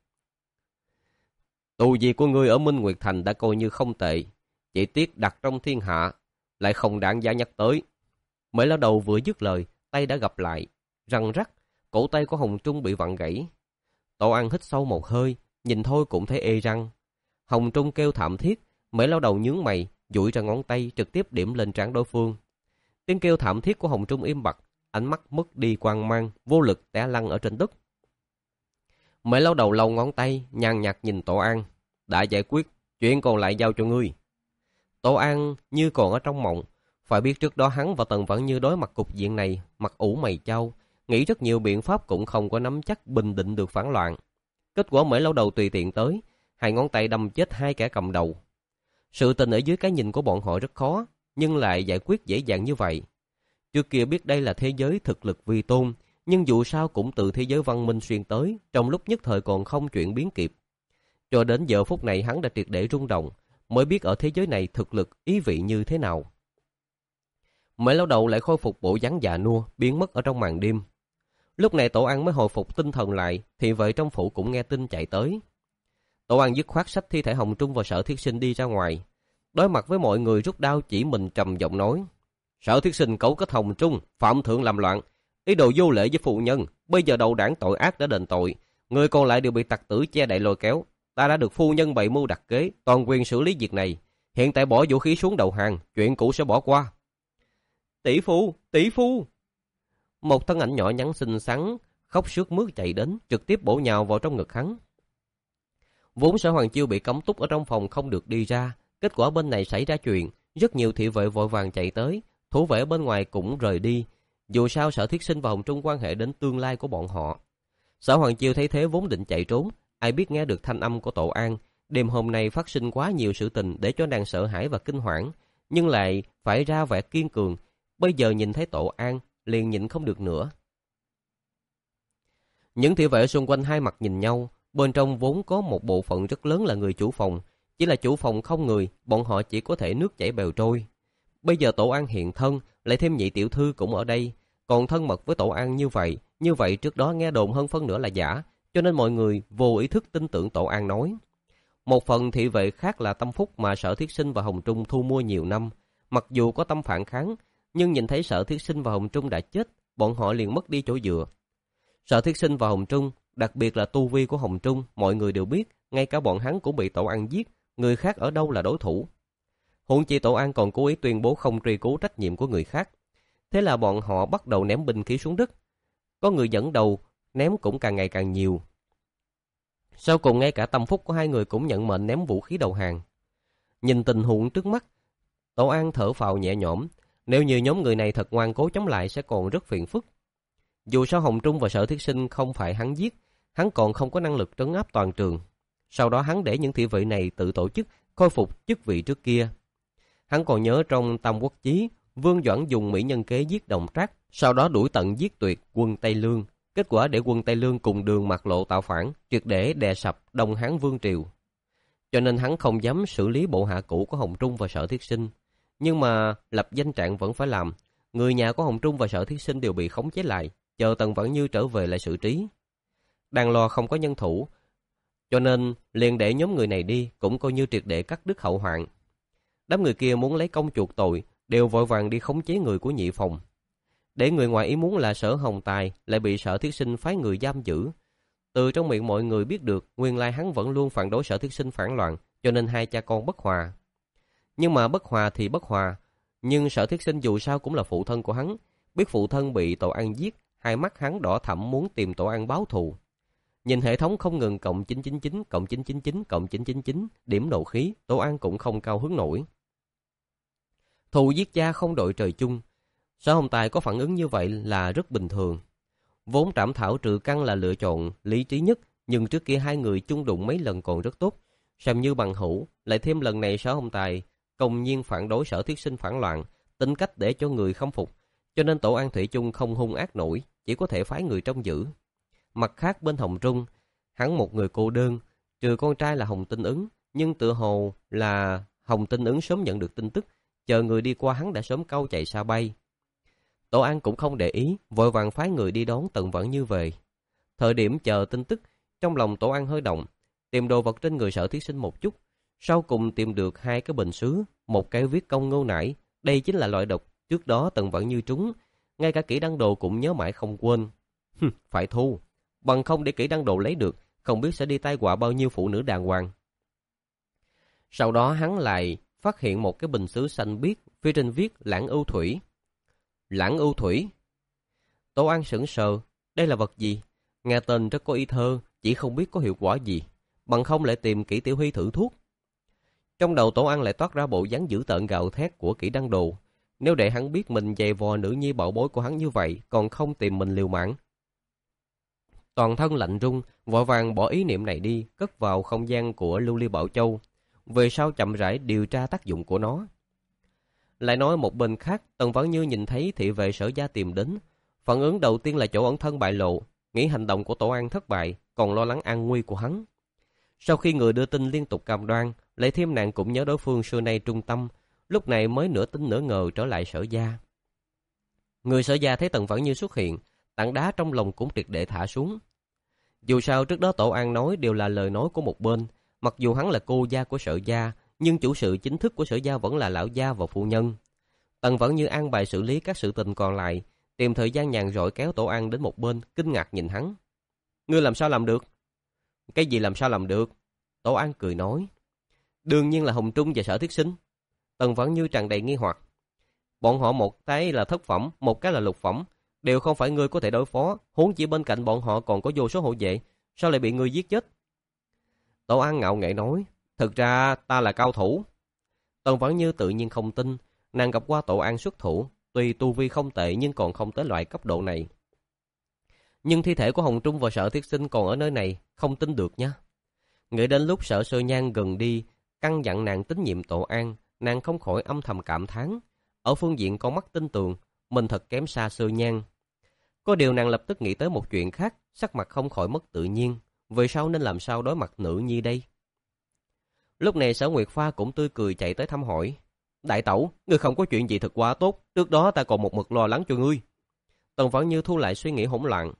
Tu vi của ngươi ở Minh Nguyệt Thành đã coi như không tệ, chỉ tiếc đặt trong thiên hạ lại không đáng giá nhắc tới. Mễ lão đầu vừa dứt lời, tay đã gặp lại, răng rắc, cổ tay của Hồng Trung bị vặn gãy. Tổ An hít sâu một hơi, nhìn thôi cũng thấy ê răng. Hồng Trung kêu thảm thiết, mễ lão đầu nhướng mày, duỗi ra ngón tay trực tiếp điểm lên trán đối phương. Tiếng kêu thảm thiết của Hồng Trung im bặt, ánh mắt mất đi quang mang, vô lực té lăn ở trên đất. Mễ Lão Đầu lau ngón tay, nhàn nhạt nhìn Tổ An. Đã giải quyết, chuyện còn lại giao cho ngươi. Tổ An như còn ở trong mộng. Phải biết trước đó hắn và Tần Vãn Như đối mặt cục diện này, mặt ủ mày chau, nghĩ rất nhiều biện pháp cũng không có nắm chắc bình định được phản loạn. Kết quả Mễ Lão Đầu tùy tiện tới, hai ngón tay đâm chết hai kẻ cầm đầu. Sự tình ở dưới cái nhìn của bọn họ rất khó, nhưng lại giải quyết dễ dàng như vậy. Trước kia biết đây là thế giới thực lực vi tôn, nhưng dù sao cũng từ thế giới văn minh xuyên tới, trong lúc nhất thời còn không chuyển biến kịp. Cho đến giờ phút này hắn đã triệt để rung động, mới biết ở thế giới này thực lực ý vị như thế nào. Mễ Lão Đầu lại khôi phục bộ dáng già nua, biến mất ở trong màn đêm. Lúc này Tổ An mới hồi phục tinh thần lại, thì vậy trong phủ cũng nghe tin chạy tới. Tổ An dứt khoát xách thi thể Hồng Trung và Sở Thiết Sinh đi ra ngoài. Đối mặt với mọi người rút đao chỉ mình trầm giọng nói. Sở Thiết Sinh cấu kết Hồng Trung, phạm thượng làm loạn, ý đồ vô lễ với phụ nhân, bây giờ đầu đảng tội ác đã đền tội, người còn lại đều bị tặc tử che đậy lôi kéo. Ta đã được phu nhân bày mưu đặt kế, toàn quyền xử lý việc này. Hiện tại bỏ vũ khí xuống đầu hàng, chuyện cũ sẽ bỏ qua. Tỷ phu, tỷ phu! Một thân ảnh nhỏ nhắn xinh xắn, khóc sướt mướt chạy đến, trực tiếp bổ nhào vào trong ngực hắn. Vốn Sở Hoàng Chiêu bị cấm túc ở trong phòng không được đi ra, kết quả bên này xảy ra chuyện, rất nhiều thị vệ vội vàng chạy tới, thủ vệ bên ngoài cũng rời đi. Dù sao Sở Thiết Sinh và Hồng Trung quan hệ đến tương lai của bọn họ. Sở Hoàng Chiêu thấy thế vốn định chạy trốn, ai biết nghe được thanh âm của Tổ An. Đêm hôm nay phát sinh quá nhiều sự tình để cho nàng sợ hãi và kinh hoảng, nhưng lại phải ra vẻ kiên cường. Bây giờ nhìn thấy Tổ An, liền nhịn không được nữa. Những thị vệ xung quanh hai mặt nhìn nhau, bên trong vốn có một bộ phận rất lớn là người chủ phòng. Chỉ là chủ phòng không người, bọn họ chỉ có thể nước chảy bèo trôi. Bây giờ Tổ An hiện thân, lại thêm nhị tiểu thư cũng ở đây, còn thân mật với Tổ An như vậy, như vậy trước đó nghe đồn hơn phân nửa là giả, cho nên mọi người vô ý thức tin tưởng Tổ An nói. Một phần thị vệ khác là tâm phúc mà Sở Thiết Sinh và Hồng Trung thu mua nhiều năm, mặc dù có tâm phản kháng, nhưng nhìn thấy Sở Thiết Sinh và Hồng Trung đã chết, bọn họ liền mất đi chỗ dựa. Sở Thiết Sinh và Hồng Trung, đặc biệt là tu vi của Hồng Trung, mọi người đều biết, ngay cả bọn hắn cũng bị Tổ An giết, người khác ở đâu là đối thủ. Huống chi Tổ An còn cố ý tuyên bố không truy cứu trách nhiệm của người khác. Thế là bọn họ bắt đầu ném binh khí xuống đất. Có người dẫn đầu, ném cũng càng ngày càng nhiều. Sau cùng ngay cả tâm phúc của hai người cũng nhận mệnh ném vũ khí đầu hàng. Nhìn tình huống trước mắt, Tổ An thở phào nhẹ nhõm. Nếu như nhóm người này thật ngoan cố chống lại sẽ còn rất phiền phức. Dù sao Hồng Trung và Sở Thiết Sinh không phải hắn giết, hắn còn không có năng lực trấn áp toàn trường. Sau đó hắn để những thị vệ này tự tổ chức, khôi phục chức vị trước kia. Hắn còn nhớ trong Tam Quốc Chí, Vương Doãn dùng mỹ nhân kế giết Đồng Trác, sau đó đuổi tận giết tuyệt quân Tây Lương. Kết quả để quân Tây Lương cùng Đường Mạc Lộ tạo phản, triệt để đè sập Đông Hán Vương triều. Cho nên hắn không dám xử lý bộ hạ cũ của Hồng Trung và Sở Thiết Sinh. Nhưng mà lập danh trạng vẫn phải làm. Người nhà của Hồng Trung và Sở Thiết Sinh đều bị khống chế lại, chờ Tần Vãn Như trở về lại xử trí. Đang lo không có nhân thủ, cho nên liền để nhóm người này đi, cũng coi như triệt để cắt đứt hậu hoạn. Đám người kia muốn lấy công chuộc tội, đều vội vàng đi khống chế người của nhị phòng. Để người ngoài ý muốn là Sở Hồng Tài lại bị Sở Thiết Sinh phái người giam giữ. Từ trong miệng mọi người biết được, nguyên lai hắn vẫn luôn phản đối Sở Thiết Sinh phản loạn, cho nên hai cha con bất hòa. Nhưng mà bất hòa thì bất hòa, nhưng Sở Thiết Sinh dù sao cũng là phụ thân của hắn, biết phụ thân bị Tổ An giết, hai mắt hắn đỏ thẫm muốn tìm Tổ An báo thù. Nhìn hệ thống không ngừng cộng chín chín chín, cộng chín chín chín, cộng chín chín chín, điểm nộ khí, Tổ An cũng không cao hứng nổi. Thù giết cha không đội trời chung. Sở Hồng Tài có phản ứng như vậy là rất bình thường. Vốn Trảm Thảo trừ căn là lựa chọn lý trí nhất, nhưng trước kia hai người chung đụng mấy lần còn rất tốt, xem như bằng hữu, lại thêm lần này Sở Hồng Tài công nhiên phản đối Sở Thiết Sinh phản loạn, tính cách để cho người khâm phục, cho nên Tổ An thủy chung không hung ác nổi, chỉ có thể phái người trông giữ. Mặt khác bên Hồng Trung, hắn một người cô đơn, trừ con trai là Hồng Tinh Ứng, nhưng tựa hồ là Hồng Tinh Ứng sớm nhận được tin tức, chờ người đi qua hắn đã sớm câu chạy xa bay. Tổ An cũng không để ý, vội vàng phái người đi đón Tần Vãn Như về. Thời điểm chờ tin tức, trong lòng Tổ An hơi động, tìm đồ vật trên người Sở Thiết Sinh một chút, sau cùng tìm được hai cái bình sứ, một cái viết công ngô nải, đây chính là loại độc trước đó Tần Vãn Như trúng, ngay cả Kỷ Đăng Đồ cũng nhớ mãi không quên. Hừm, phải thu, bằng không để Kỷ Đăng Đồ lấy được, không biết sẽ đi tai họa bao nhiêu phụ nữ đàng hoàng. Sau đó hắn lại phát hiện một cái bình sứ xanh biếc, phía trên viết Lãng Ưu Thủy. Lãng Ưu Thủy? Tổ An sững sờ, đây là vật gì? Nghe tên rất có ý thơ, chỉ không biết có hiệu quả gì, bằng không lại tìm Kỷ Tiểu Huy thử thuốc. Trong đầu Tổ An lại toát ra bộ dáng dữ tợn gào thét của Kỷ Đăng Đồ. Nếu để hắn biết mình giày vò nữ nhi bảo bối của hắn như vậy, còn không tìm mình liều mạng. Toàn thân lạnh run, vội vàng bỏ ý niệm này đi, cất vào không gian của Lưu Ly Bảo Châu. Về sau chậm rãi điều tra tác dụng của nó. Lại nói một bên khác, Tần Vãn Như nhìn thấy thị vệ Sở Gia tìm đến. Phản ứng đầu tiên là chỗ ẩn thân bại lộ, nghĩ hành động của Tổ An thất bại, còn lo lắng an nguy của hắn. Sau khi người đưa tin liên tục cam đoan, lại thêm nàng cũng nhớ đối phương xưa nay trung tâm, lúc này mới nửa tin nửa ngờ trở lại Sở Gia. Người Sở Gia thấy Tần Vãn Như xuất hiện, tảng đá trong lòng cũng triệt để thả xuống. Dù sao trước đó Tổ An nói đều là lời nói của một bên, mặc dù hắn là cô gia của Sở Gia, nhưng chủ sự chính thức của Sở Gia vẫn là lão gia và phu nhân. Tần Vãn Như an bài xử lý các sự tình còn lại, tìm thời gian nhàn rỗi kéo Tổ An đến một bên, kinh ngạc nhìn hắn. Ngươi làm sao làm được? Cái gì làm sao làm được? Tổ An cười nói. Đương nhiên là Hồng Trung và Sở Thiết Sinh. Tần Vãn Như tràn đầy nghi hoặc. Bọn họ một cái là thất phẩm, một cái là lục phẩm, đều không phải ngươi có thể đối phó, huống chỉ bên cạnh bọn họ còn có vô số hộ vệ, sao lại bị ngươi giết chết? Tổ An ngạo nghễ nói, thực ra ta là cao thủ. Tần Vãn Như tự nhiên không tin, nàng gặp qua Tổ An xuất thủ, tuy tu vi không tệ nhưng còn không tới loại cấp độ này. Nhưng thi thể của Hồng Trung và Sở Thiết Sinh còn ở nơi này, không tin được nha. Nghĩ đến lúc Sở Sơ Nhan gần đi, căn dặn nàng tín nhiệm Tổ An, nàng không khỏi âm thầm cảm thán. Ở phương diện con mắt tin tưởng, mình thật kém xa Sơ Nhan. Có điều nàng lập tức nghĩ tới một chuyện khác, sắc mặt không khỏi mất tự nhiên. Về sau nên làm sao đối mặt nữ nhi đây? Lúc này Sở Nguyệt Pha cũng tươi cười chạy tới thăm hỏi. Đại tẩu, ngươi không có chuyện gì thật quá tốt, trước đó ta còn một mực lo lắng cho ngươi. Tần Vãn Như thu lại suy nghĩ hỗn loạn.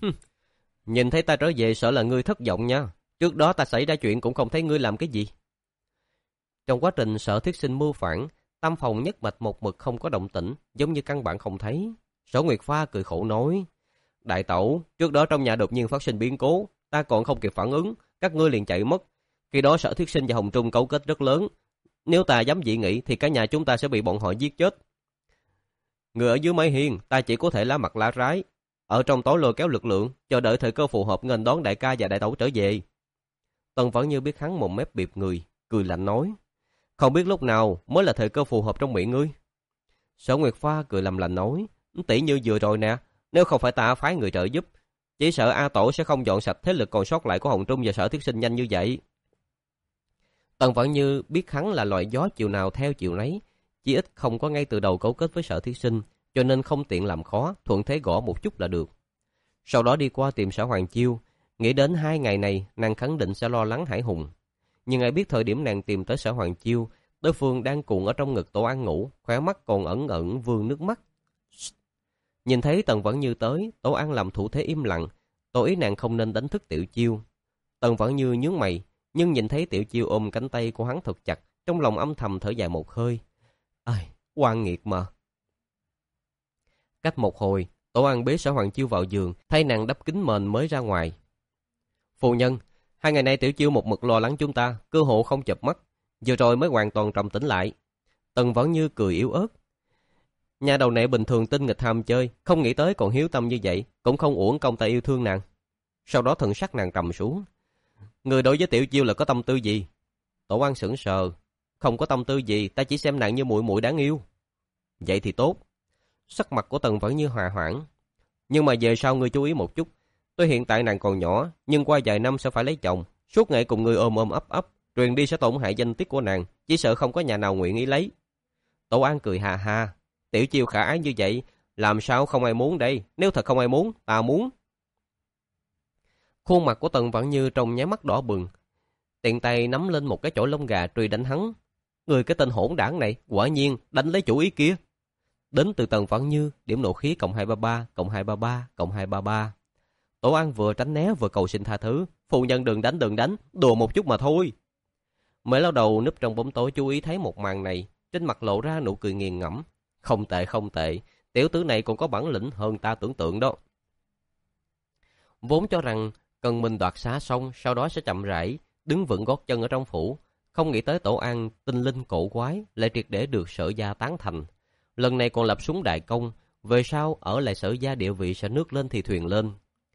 Nhìn thấy ta trở về sợ là ngươi thất vọng nha. Trước đó ta xảy ra chuyện cũng không thấy ngươi làm cái gì. Trong quá trình Sở Thiết Sinh mưu phản, tâm phòng nhất mạch một mực không có động tĩnh, giống như căn bản không thấy. Sở Nguyệt Pha cười khổ nói. Đại tẩu, trước đó trong nhà đột nhiên phát sinh biến cố, ta còn không kịp phản ứng, các ngươi liền chạy mất. Khi đó Sở Thiết Sinh và Hồng Trung cấu kết rất lớn. Nếu ta dám dị nghị thì cả nhà chúng ta sẽ bị bọn họ giết chết. Người ở dưới mái hiên, ta chỉ có thể lá mặt lá rái. Ở trong tối lôi kéo lực lượng, chờ đợi thời cơ phù hợp nghênh đón đại ca và đại tẩu trở về. Tần Vãn Như biết hắn mồm mép bịp người, cười lạnh nói. Không biết lúc nào mới là thời cơ phù hợp trong miệng ngươi. Sở Nguyệt Pha cười làm lành nói. Tỷ như vừa rồi nè, nếu không phải ta phái người trợ giúp, chỉ sợ A Tổ sẽ không dọn sạch thế lực còn sót lại của Hồng Trung và Sở Thiết Sinh nhanh như vậy. Tần Vãn Như biết hắn là loại gió chiều nào theo chiều nấy, chỉ ít không có ngay từ đầu cấu kết với Sở Thiết Sinh, cho nên không tiện làm khó, thuận thế gõ một chút là được. Sau đó đi qua tìm Sở Hoàng Chiêu, nghĩ đến hai ngày này nàng khẳng định sẽ lo lắng Hải Hùng. Nhưng ai biết thời điểm nàng tìm tới Sở Hoàng Chiêu, đối phương đang cuộn ở trong ngực Tổ An ngủ, khóe mắt còn ẩn ẩn vương nước mắt. Nhìn thấy Tần Vãn Như tới, Tổ An làm thủ thế im lặng, tỏ ý nàng không nên đánh thức Tiểu Chiêu. Tần Vãn Như nhướng mày, nhưng nhìn thấy Tiểu Chiêu ôm cánh tay của hắn thật chặt, trong lòng âm thầm thở dài một hơi. Ai, oan nghiệt mà. Cách một hồi, Tổ An bế Sở Hoàng Chiêu vào giường, thay nàng đắp kín mền mới ra ngoài. Phu nhân, hai ngày nay Tiểu Chiêu một mực lo lắng chúng ta, cơ hội không chợp mắt, vừa rồi mới hoàn toàn trầm tĩnh lại. Tần Vãn Như cười yếu ớt. Nhà đầu nệ bình thường tinh nghịch ham chơi, không nghĩ tới còn hiếu tâm như vậy, cũng không uổng công ta yêu thương nàng. Sau đó thần sắc nàng trầm xuống. Người đối với Tiểu Chiêu là có tâm tư gì? Tổ An sững sờ. Không có tâm tư gì, ta chỉ xem nàng như muội muội đáng yêu. Vậy thì tốt. Sắc mặt của Tần Vãn Như hòa hoãn. Nhưng mà về sau ngươi chú ý một chút. Tôi hiện tại nàng còn nhỏ, nhưng qua vài năm sẽ phải lấy chồng. Suốt ngày cùng ngươi ôm ôm ấp ấp, truyền đi sẽ tổn hại danh tiết của nàng, chỉ sợ không có nhà nào nguyện ý lấy. Tổ An cười hà hà. Tiểu Chiêu khả ái như vậy, làm sao không ai muốn đây? Nếu thật không ai muốn, ta muốn. Khuôn mặt của Tần Vãn Như trong nháy mắt đỏ bừng, tiện tay nắm lên một cái chổi lông gà truy đánh hắn. Người cái tên hỗn đảng này, quả nhiên đánh lấy chủ ý kia. Đến từ Tần Vãn Như, điểm nộ khí cộng hai ba ba, cộng hai ba ba, cộng hai ba ba. Tổ An vừa tránh né vừa cầu xin tha thứ. Phu nhân đừng đánh đừng đánh, đùa một chút mà thôi. Mấy lão đầu núp trong bóng tối chú ý thấy một màn này, trên mặt lộ ra nụ cười nghiền ngẫm. Không tệ không tệ, tiểu tử này còn có bản lĩnh hơn ta tưởng tượng đó. Vốn cho rằng cần mình đoạt xá xong, sau đó sẽ chậm rãi đứng vững gót chân ở trong phủ, không nghĩ tới Tổ An tinh linh cổ quái lại triệt để được Sở Gia tán thành. Lần này còn lập xuống đại công, về sau ở lại Sở Gia địa vị sẽ nước lên thì thuyền lên.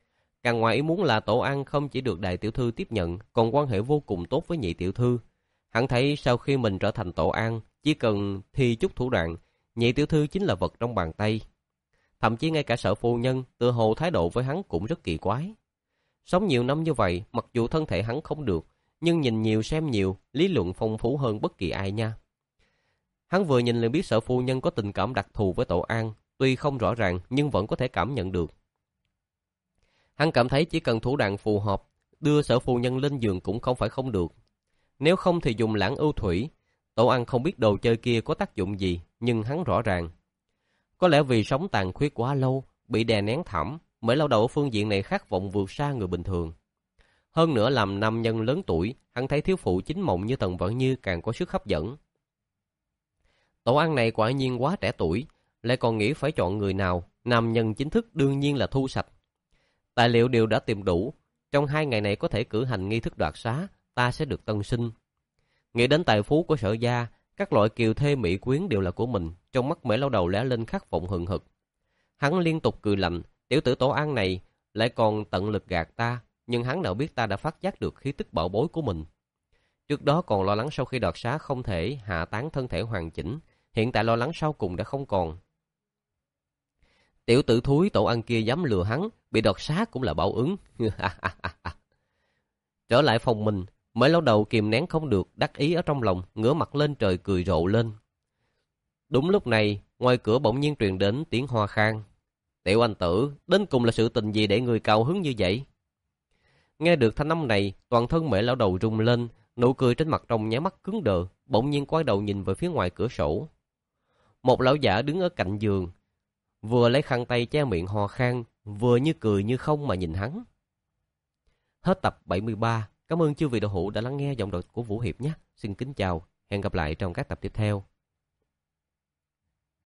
Càng ngoài ý muốn là Tổ An không chỉ được đại tiểu thư tiếp nhận, còn quan hệ vô cùng tốt với nhị tiểu thư. Hắn thấy sau khi mình trở thành Tổ An, chỉ cần thi chút thủ đoạn, nhị tiểu thư chính là vật trong bàn tay. Thậm chí ngay cả Sở phu nhân, tựa hồ thái độ với hắn cũng rất kỳ quái. Sống nhiều năm như vậy, mặc dù thân thể hắn không được, nhưng nhìn nhiều xem nhiều, lý luận phong phú hơn bất kỳ ai nha. Hắn vừa nhìn liền biết Sở phu nhân có tình cảm đặc thù với Tổ An, tuy không rõ ràng nhưng vẫn có thể cảm nhận được. Hắn cảm thấy chỉ cần thủ đoạn phù hợp, đưa Sở phu nhân lên giường cũng không phải không được. Nếu không thì dùng lãng ưu thủy. Tổ An không biết đồ chơi kia có tác dụng gì, nhưng hắn rõ ràng. Có lẽ vì sống tàn khuyết quá lâu, bị đè nén thẳm, mới lao đầu ở phương diện này khát vọng vượt xa người bình thường. Hơn nữa làm nam nhân lớn tuổi, hắn thấy thiếu phụ chính mộng như Tần Vãn Như càng có sức hấp dẫn. Tổ An này quả nhiên quá trẻ tuổi, lại còn nghĩ phải chọn người nào, nam nhân chính thức đương nhiên là Thu Sạch. Tài liệu đều đã tìm đủ, trong hai ngày này có thể cử hành nghi thức đoạt xá, ta sẽ được tân sinh. Nghĩ đến tài phú của Sở gia, các loại kiều thê mỹ quyến đều là của mình, trong mắt Mễ Lão Đầu lóe lên khát vọng hừng hực. Hắn liên tục cười lạnh, tiểu tử Tổ An này lại còn tận lực gạt ta, nhưng hắn nào biết ta đã phát giác được khí tức bảo bối của mình. Trước đó còn lo lắng sau khi đoạt xá không thể hạ tán thân thể hoàn chỉnh, hiện tại lo lắng sau cùng đã không còn. Tiểu tử thúi Tổ An kia dám lừa hắn, bị đoạt xá cũng là báo ứng. Trở lại phòng mình, Mễ Lão Đầu kìm nén không được, đắc ý ở trong lòng, ngửa mặt lên trời cười rộ lên. Đúng lúc này, ngoài cửa bỗng nhiên truyền đến tiếng ho khan. Tiểu anh tử, đến cùng là sự tình gì để người cao hứng như vậy? Nghe được thanh âm này, toàn thân Mễ Lão Đầu rung lên, nụ cười trên mặt trong nháy mắt cứng đờ, bỗng nhiên quay đầu nhìn về phía ngoài cửa sổ. Một lão giả đứng ở cạnh giường, vừa lấy khăn tay che miệng ho khan, vừa như cười như không mà nhìn hắn. Hết tập bảy mươi ba. Cảm ơn chư vị đạo hữu đã lắng nghe giọng đọc của Vũ Hiệp nhé. Xin kính chào, hẹn gặp lại trong các tập tiếp theo.